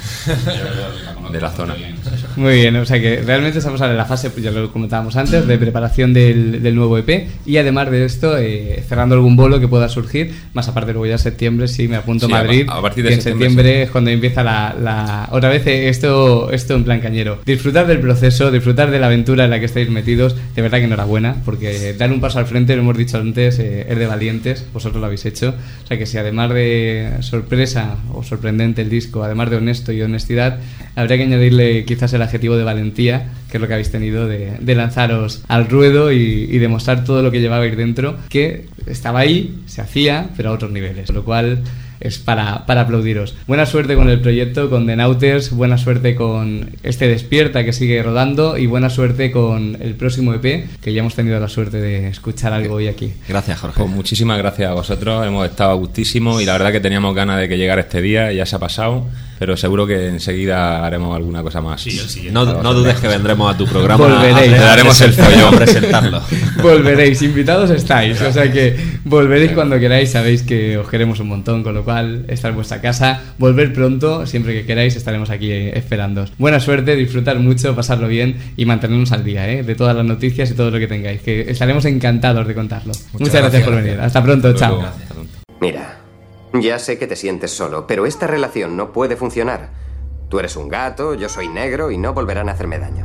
de la zona. Muy bien, o sea que realmente estamos ahora en la fase, pues ya lo comentábamos antes, de preparación del, del nuevo E P, y además de esto, eh, cerrando algún bolo que pueda surgir, más aparte luego ya en septiembre, sí, me apunto a Sí, Madrid, a, a partir de que en septiembre, septiembre sí. es cuando empieza la, la otra vez eh, esto, esto en plan cañero. Disfrutar del proceso, disfrutar de la aventura en la que estáis metidos, de verdad que enhorabuena, porque dar un paso al frente, lo hemos dicho antes, eh, es de valientes, vosotros lo habéis hecho, o sea que si además de sorpresa o sorprendente el disco, además de honesto y honestidad, habría que añadirle quizás el adjetivo de valentía, que es lo que habéis tenido de, de lanzaros al ruedo y, y demostrar todo lo que llevabais dentro, que estaba ahí, se hacía, pero a otros niveles, con lo cual es para, para aplaudiros. Buena suerte con el proyecto, con The Nauters, buena suerte con este Despierta que sigue rodando y buena suerte con el próximo E P, que ya hemos tenido la suerte de escuchar algo hoy aquí. Gracias, Jorge. Pues muchísimas gracias a vosotros, hemos estado a gustísimo y la verdad que teníamos ganas de que llegara este día, ya se ha pasado, pero seguro que enseguida haremos alguna cosa más. Sí, no, no dudes que vendremos a tu programa. Volveréis. Te daremos el follón a presentarlo. Volveréis, invitados estáis, o sea que volveréis cuando queráis, sabéis que os queremos un montón, con lo cual esta es vuestra casa, volver pronto, siempre que queráis estaremos aquí eh, esperándoos. Buena suerte, disfrutar mucho, pasarlo bien y mantenernos al día eh, de todas las noticias y todo lo que tengáis, que estaremos encantados de contarlo. Muchas, Muchas gracias, gracias por venir, hasta pronto, Hasta chao. Gracias. Mira, ya sé que te sientes solo, pero esta relación no puede funcionar. Tú eres un gato, yo soy negro y no volverán a hacerme daño.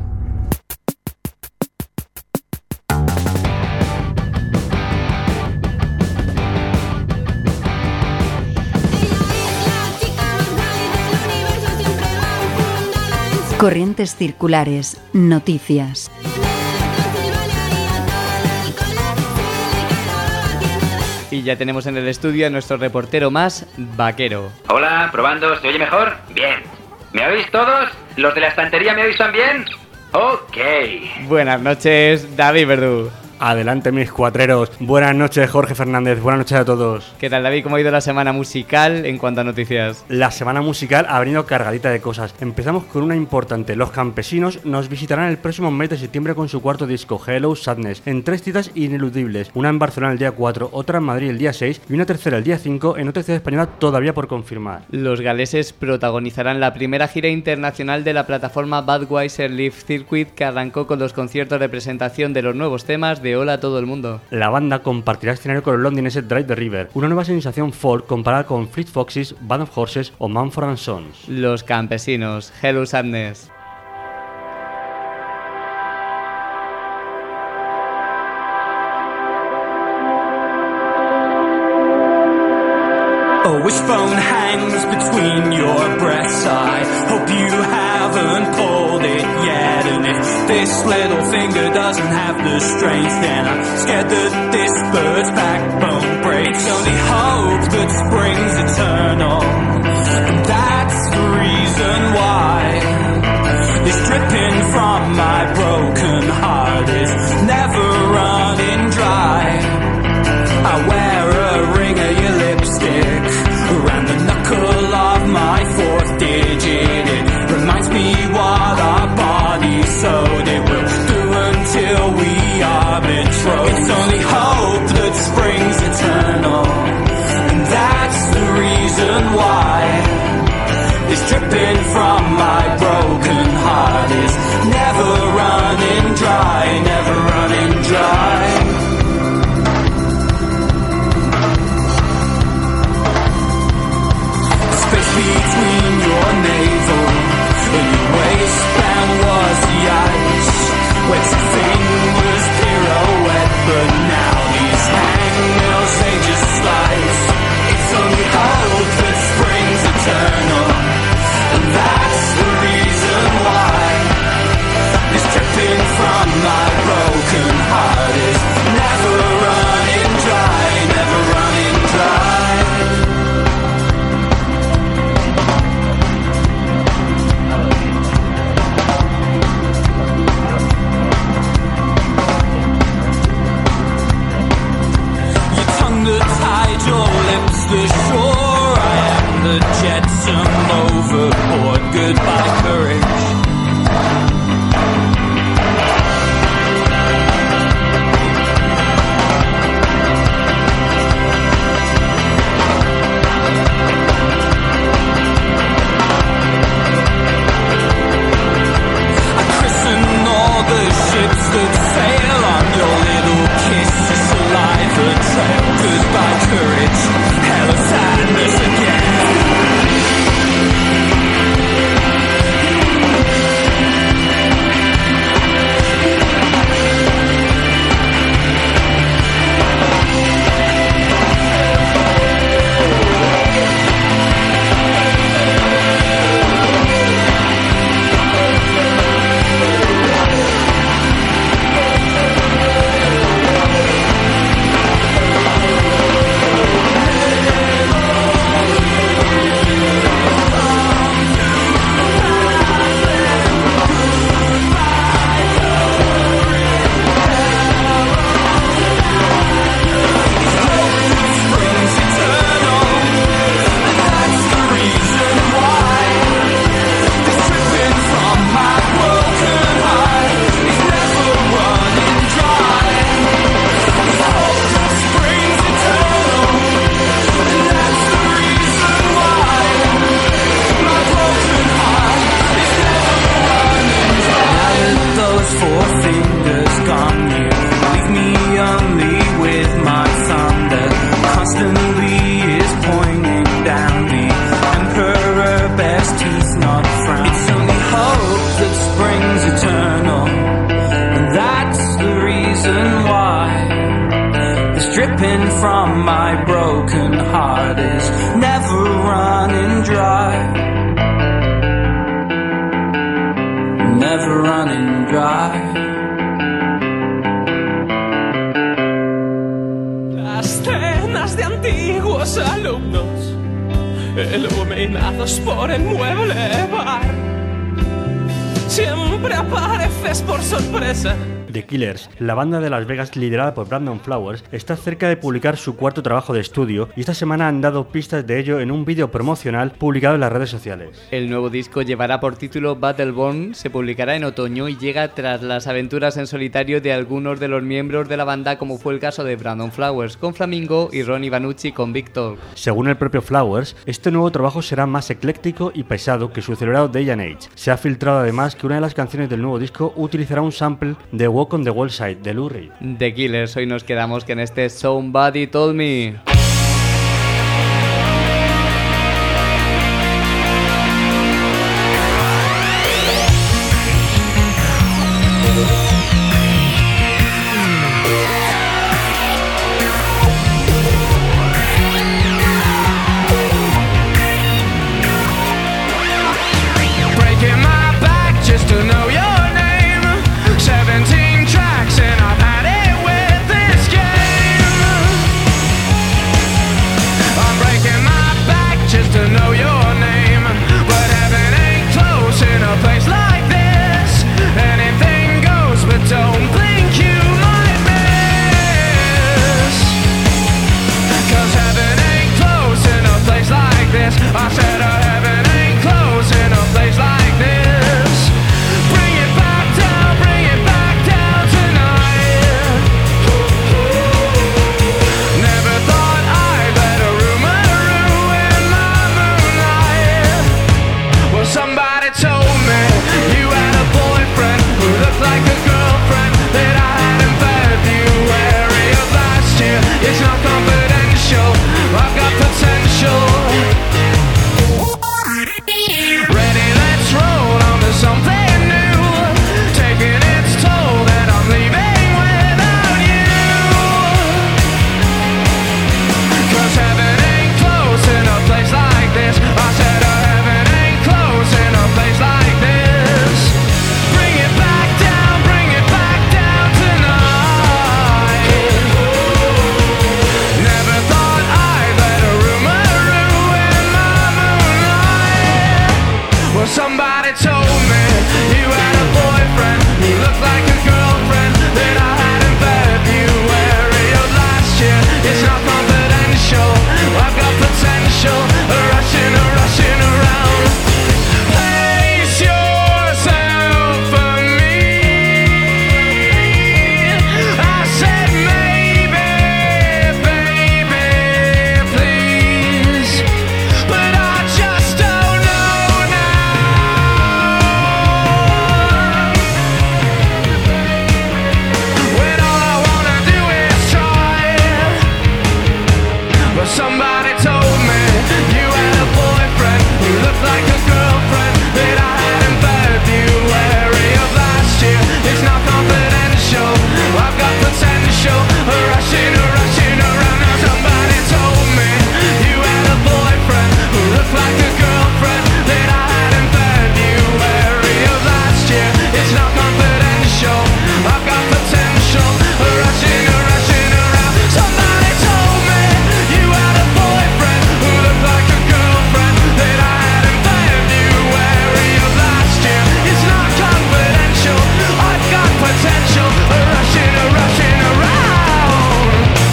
Corrientes Circulares, noticias. Y ya tenemos en el estudio a nuestro reportero más vaquero. Hola, probando, ¿se oye mejor? Bien. ¿Me oís todos? ¿Los de la estantería me oís también? Ok. Buenas noches, David Verdú. Adelante, mis cuatreros. Buenas noches, Jorge Fernández. Buenas noches a todos. ¿Qué tal, David? ¿Cómo ha ido la semana musical en cuanto a noticias? La semana musical ha venido cargadita de cosas. Empezamos con una importante. Los Campesinos nos visitarán el próximo mes de septiembre con su cuarto disco, Hello Sadness, en tres citas ineludibles. Una en Barcelona el día cuatro, otra en Madrid el día seis y una tercera el día cinco en otra ciudad española todavía por confirmar. Los galeses protagonizarán la primera gira internacional de la plataforma Budweiser Live Circuit, que arrancó con los conciertos de presentación de los nuevos temas de Hola a todo el mundo. La banda compartirá escenario con los londinenses Drive the River, una nueva sensación folk comparada con Fleet Foxes, Band of Horses o Mumford and Sons. Los Campesinos, Hello Sadness. A wishbone hangs between your breasts. I hope you haven't pulled it yet. And if this little finger doesn't have the strength, then I'm scared that this bird's backbone breaks. Only hope that spring's eternal, and that's the reason why this dripping from my broken heart is never running dry. I wear a ring of your lipstick around the knuckle of my fourth digit. It reminds me what our bodies sewed. It will do until we are betrothed. It's only hope that spring's eternal, and that's the reason why this dripping from my broken heart is never running dry, never running dry. Between your navel and your waistband was the ice. Wet fingers pirouette, but now these hangnails they just slice. It's only hope that spring's eternal, and that's the reason why this dripping from my broken heart is never running dry, never running dry. reason why is dripping from my broken heart is never running dry, never running dry. Las cenas de antiguos alumnos, iluminados por el mueble bar, siempre apareces por sorpresa. The Killers, la banda de Las Vegas liderada por Brandon Flowers, está cerca de publicar su cuarto trabajo de estudio y esta semana han dado pistas de ello en un vídeo promocional publicado en las redes sociales. El nuevo disco llevará por título Battleborn, se publicará en otoño y llega tras las aventuras en solitario de algunos de los miembros de la banda, como fue el caso de Brandon Flowers con Flamingo y Ronnie Vanucci con Victor. Según el propio Flowers, este nuevo trabajo será más ecléctico y pesado que su celebrado Day and Age. Se ha filtrado además que una de las canciones del nuevo disco utilizará un sample de Walk on the Wall Side de Lou Reed. The Killers, hoy nos quedamos con este Somebody Told Me. Breaking my back just to know your name. seventeen tracks and I've had it with this game. I'm breaking my back just to know your name. But heaven ain't close in a place like this. Anything goes, but don't think you might miss. Cause heaven ain't close in a place like this. I said uh, heaven ain't close in a place like this. Bring it back down, bring it back down tonight. Never thought I'd let a rumor ruin my moonlight. Well, somebody told me you had a boyfriend who looked like a girlfriend that I had in February of last year. It's not confidential, I've got potential. Ready, let's roll on to something new. Taking its toll that I'm leaving without you. Cause heaven ain't close in a place like this. I said uh, heaven ain't close in a place like this. Bring it back down, bring it back down tonight. Never thought I'd let a rumor ruin my moonlight. Well, somebody told me you had a boyfriend who looked like a girlfriend that I had in February of last year. It's not confidential, I've got potential, rushing, rushing around. Place yourself for me. I said maybe, baby, please, but I just don't know now. When all I wanna do is try. But somebody told me you had a boyfriend who looked like a girlfriend that I had in February of last year. It's not confidential, I've got potential, rushing, rushing around. Now somebody told me you had a boyfriend who looked like a girlfriend that I had in February of last year. It's not confidential, I've got potential, rushing, rushing around. Somebody told me you had a boyfriend who looked like a girlfriend that I had in February of last year. It's not confidential, I've got potential, rushing, rushing around.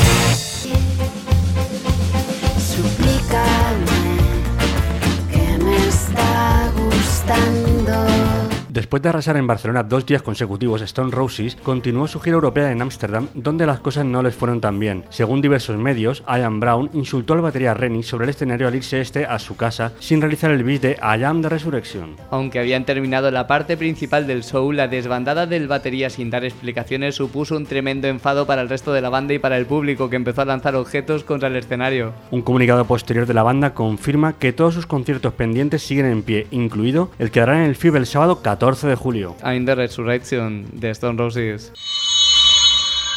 Suplícame que me está gustando. Después de arrasar en Barcelona dos días consecutivos, Stone Roses continuó su gira europea en Ámsterdam, donde las cosas no les fueron tan bien. Según diversos medios, Ian Brown insultó al batería Rennie sobre el escenario al irse este a su casa sin realizar el bis de I Am the Resurrection. Aunque habían terminado la parte principal del show, la desbandada del batería sin dar explicaciones supuso un tremendo enfado para el resto de la banda y para el público, que empezó a lanzar objetos contra el escenario. Un comunicado posterior de la banda confirma que todos sus conciertos pendientes siguen en pie, incluido el que dará en el F I B el sábado catorce de julio. I'm the Resurrection de Stone Roses.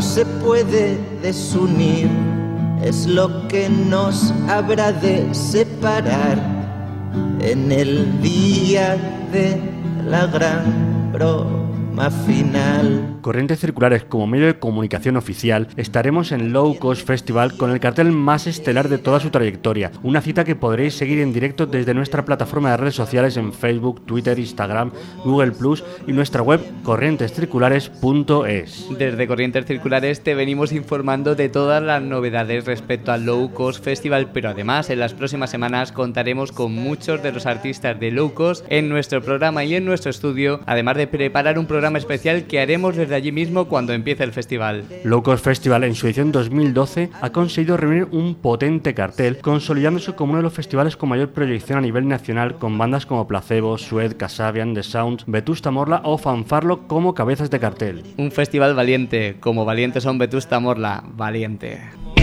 se puede desunir, es lo que nos habrá de separar en el día de la gran broma final. Corrientes Circulares, como medio de comunicación oficial, estaremos en Low Cost Festival con el cartel más estelar de toda su trayectoria. Una cita que podréis seguir en directo desde nuestra plataforma de redes sociales en Facebook, Twitter, Instagram, Google Plus y nuestra web corrientes circulares punto es. Desde Corrientes Circulares te venimos informando de todas las novedades respecto al Low Cost Festival, pero además en las próximas semanas contaremos con muchos de los artistas de Low Cost en nuestro programa y en nuestro estudio, además de preparar un programa especial que haremos desde allí mismo cuando empiece el festival. Low Cost Festival en su edición dos mil doce ha conseguido reunir un potente cartel, consolidándose como uno de los festivales con mayor proyección a nivel nacional, con bandas como Placebo, Sued, Kasabian, The Sounds, Vetusta Morla o Fanfarlo como cabezas de cartel. Un festival valiente, como valientes son Vetusta Morla, valiente.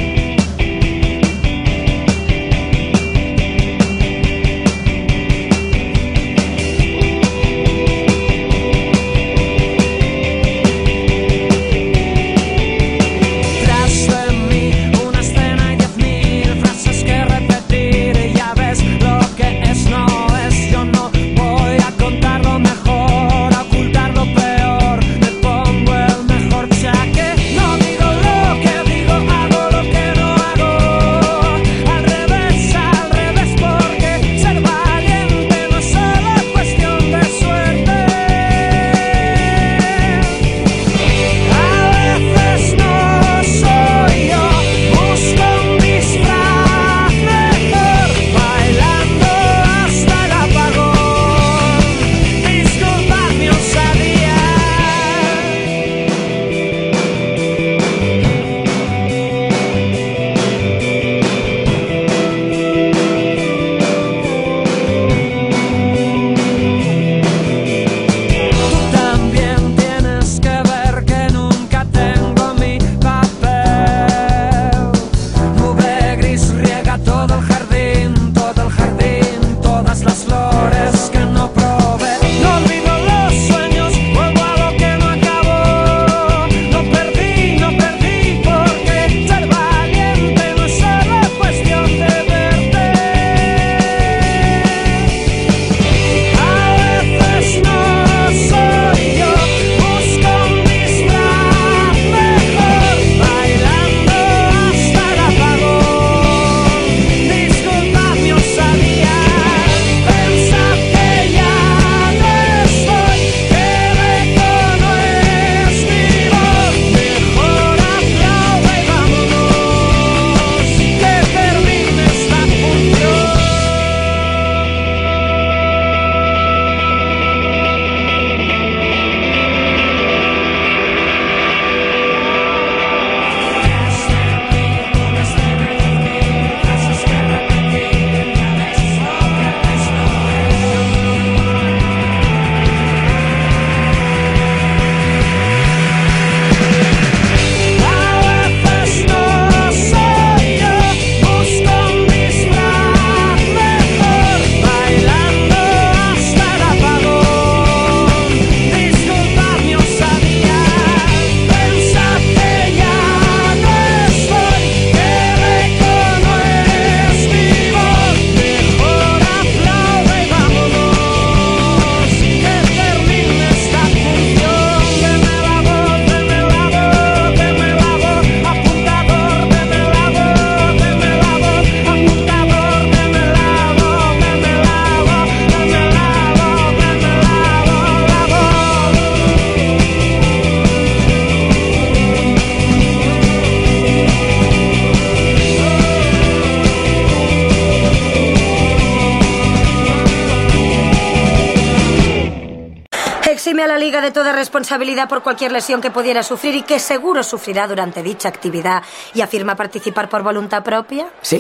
Exime a la Liga de toda responsabilidad por cualquier lesión que pudiera sufrir y que seguro sufrirá durante dicha actividad, y afirma participar por voluntad propia. Sí.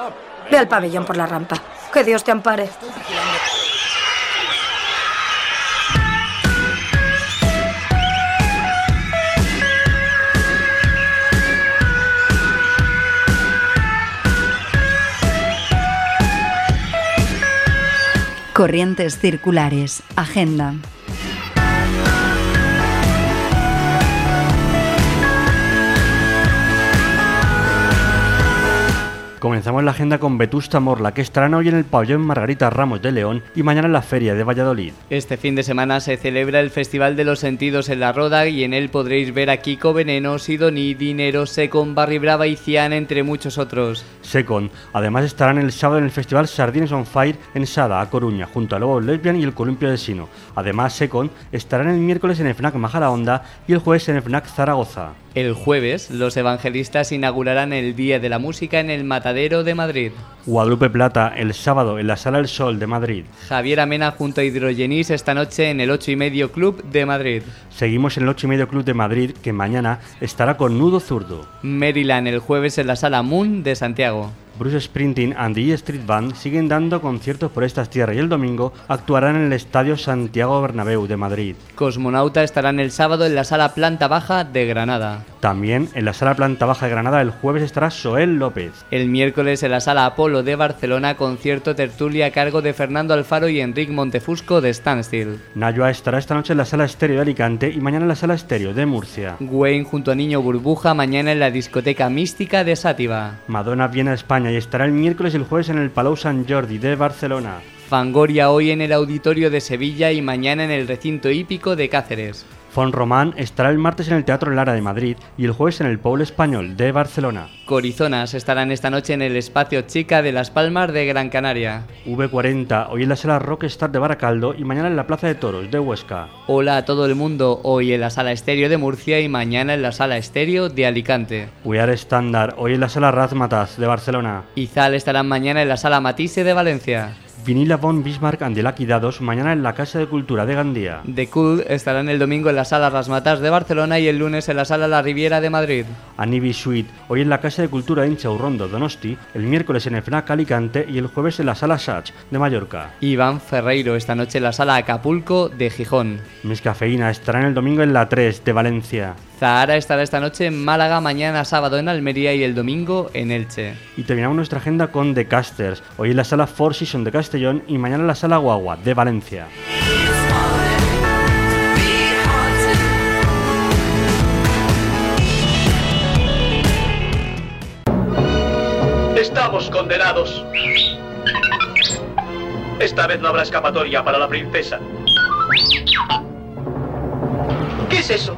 Ve al pabellón por la rampa. Que Dios te ampare. Corrientes Circulares, Agenda. Comenzamos la agenda con Vetusta Morla, que estarán hoy en el pabellón Margarita Ramos de León y mañana en la Feria de Valladolid. Este fin de semana se celebra el Festival de los Sentidos en La Roda y en él podréis ver a Kiko Veneno, Sidoní, Dinero, Secon, Barry Brava y Cian, entre muchos otros. Secon, además estarán el sábado en el Festival Sardines on Fire en Sada, a Coruña, junto a Lobos Lesbian y el Columpio de Sino. Además, Secon estarán el miércoles en el FNAC Majadahonda y el jueves en el FNAC Zaragoza. El jueves, los evangelistas inaugurarán el Día de la Música en el Matadero de Madrid. Guadalupe Plata, el sábado en la Sala El Sol de Madrid. Javier Amena junto a Hidrogenis esta noche en el ocho y medio Club de Madrid. Seguimos en el ocho y medio Club de Madrid, que mañana estará con Nudo Zurdo. Maryland el jueves en la Sala Moon de Santiago. Bruce Springsteen and the E Street Band siguen dando conciertos por estas tierras y el domingo actuarán en el Estadio Santiago Bernabéu de Madrid. Cosmonauta estarán el sábado en la Sala Planta Baja de Granada. También en la Sala Planta Baja de Granada el jueves estará Soel López. El miércoles en la Sala Apolo de Barcelona, concierto tertulia a cargo de Fernando Alfaro y Enric Montefusco de Standstill. Nayua estará esta noche en la Sala Estéreo de Alicante y mañana en la Sala Estéreo de Murcia. Wayne junto a Niño Burbuja mañana en la Discoteca Mística de Sátiva. Madonna viene a España y estará el miércoles y el jueves en el Palau Sant Jordi de Barcelona. Fangoria hoy en el Auditorio de Sevilla y mañana en el Recinto Hípico de Cáceres. Font Román estará el martes en el Teatro Lara de Madrid y el jueves en el Paul Español de Barcelona. Corizonas estarán esta noche en el Espacio Chica de Las Palmas de Gran Canaria. V cuarenta hoy en la Sala Rockstar de Baracaldo y mañana en la Plaza de Toros de Huesca. Hola a todo el mundo, hoy en la Sala Estéreo de Murcia y mañana en la Sala Estéreo de Alicante. We Are Standard hoy en la Sala Razmataz de Barcelona. Izal estarán mañana en la Sala Matisse de Valencia. Vinila von Bismarck and the Lucky Dados mañana en la Casa de Cultura de Gandía. The Cool estarán el domingo en la Sala Rasmatas de Barcelona y el lunes en la Sala La Riviera de Madrid. Anibi Suite hoy en la Casa de Cultura de Inchaurrondo, Donosti, el miércoles en el FNAC Alicante y el jueves en la Sala Sach de Mallorca. Iván Ferreiro esta noche en la Sala Acapulco de Gijón. Miss Cafeína estarán el domingo en la tres de Valencia. Zahara estará esta noche en Málaga, mañana sábado en Almería y el domingo en Elche. Y terminamos nuestra agenda con The Casters, hoy en la Sala Four Seasons de Castellón y mañana en la Sala Guagua de Valencia. Estamos condenados. Esta vez no habrá escapatoria para la princesa. ¿Qué es eso?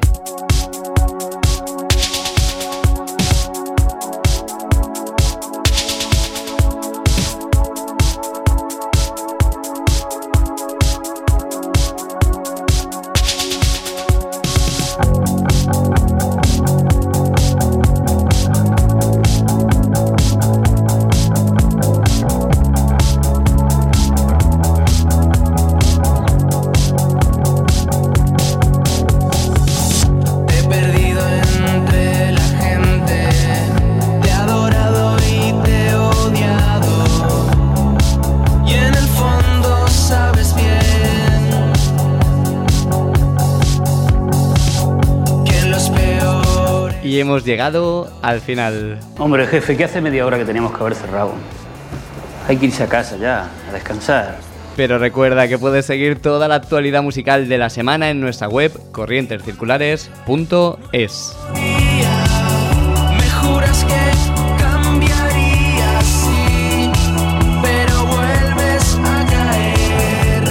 Y hemos llegado al final. Hombre, jefe, ¿qué hace media hora que teníamos que haber cerrado? Hay que irse a casa ya, a descansar. Pero recuerda que puedes seguir toda la actualidad musical de la semana en nuestra web corrientes circulares punto es. Me juras que cambiarías, sí, pero vuelves a caer.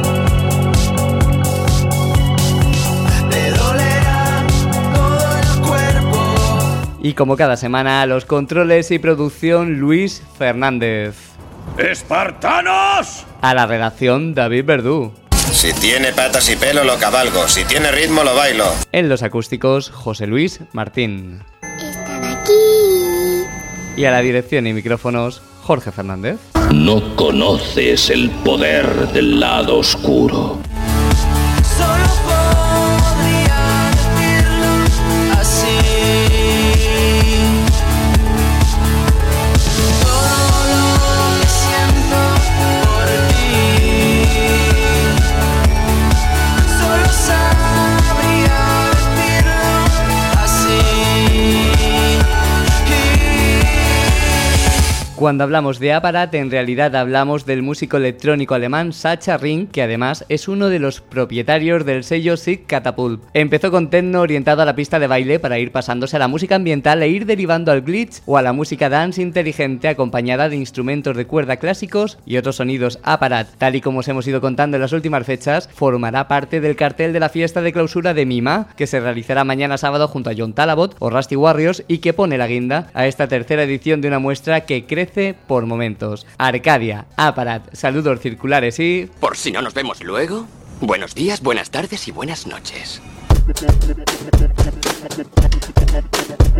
Te dolerá todo el cuerpo. Y como cada semana, los controles y producción Luis Fernández. ¡Espartanos! A la redacción David Verdú. Si tiene patas y pelo lo cabalgo, si tiene ritmo lo bailo. En los acústicos José Luis Martín. Están aquí. Y a la dirección y micrófonos Jorge Fernández. No conoces el poder del lado oscuro. Solo podría decirlo así. Todo lo que siento por ti. Solo sabría decirlo así. Cuando hablamos de Apparat, en realidad hablamos del músico electrónico alemán Sacha Ring, que además es uno de los propietarios del sello Sick Catapult. Empezó con techno orientado a la pista de baile para ir pasándose a la música ambiental e ir derivando al glitch o a la música dance inteligente acompañada de instrumentos de cuerda clásicos y otros sonidos. Apparat, tal y como os hemos ido contando en las últimas fechas, formará parte del cartel de la fiesta de clausura de Mima, que se realizará mañana sábado junto a John Talabot o Rusty Warriors y que pone la guinda a esta tercera edición de una muestra que crece por momentos. Arcadia, Apparat, saludos circulares y... Por si no nos vemos luego, buenos días, buenas tardes y buenas noches.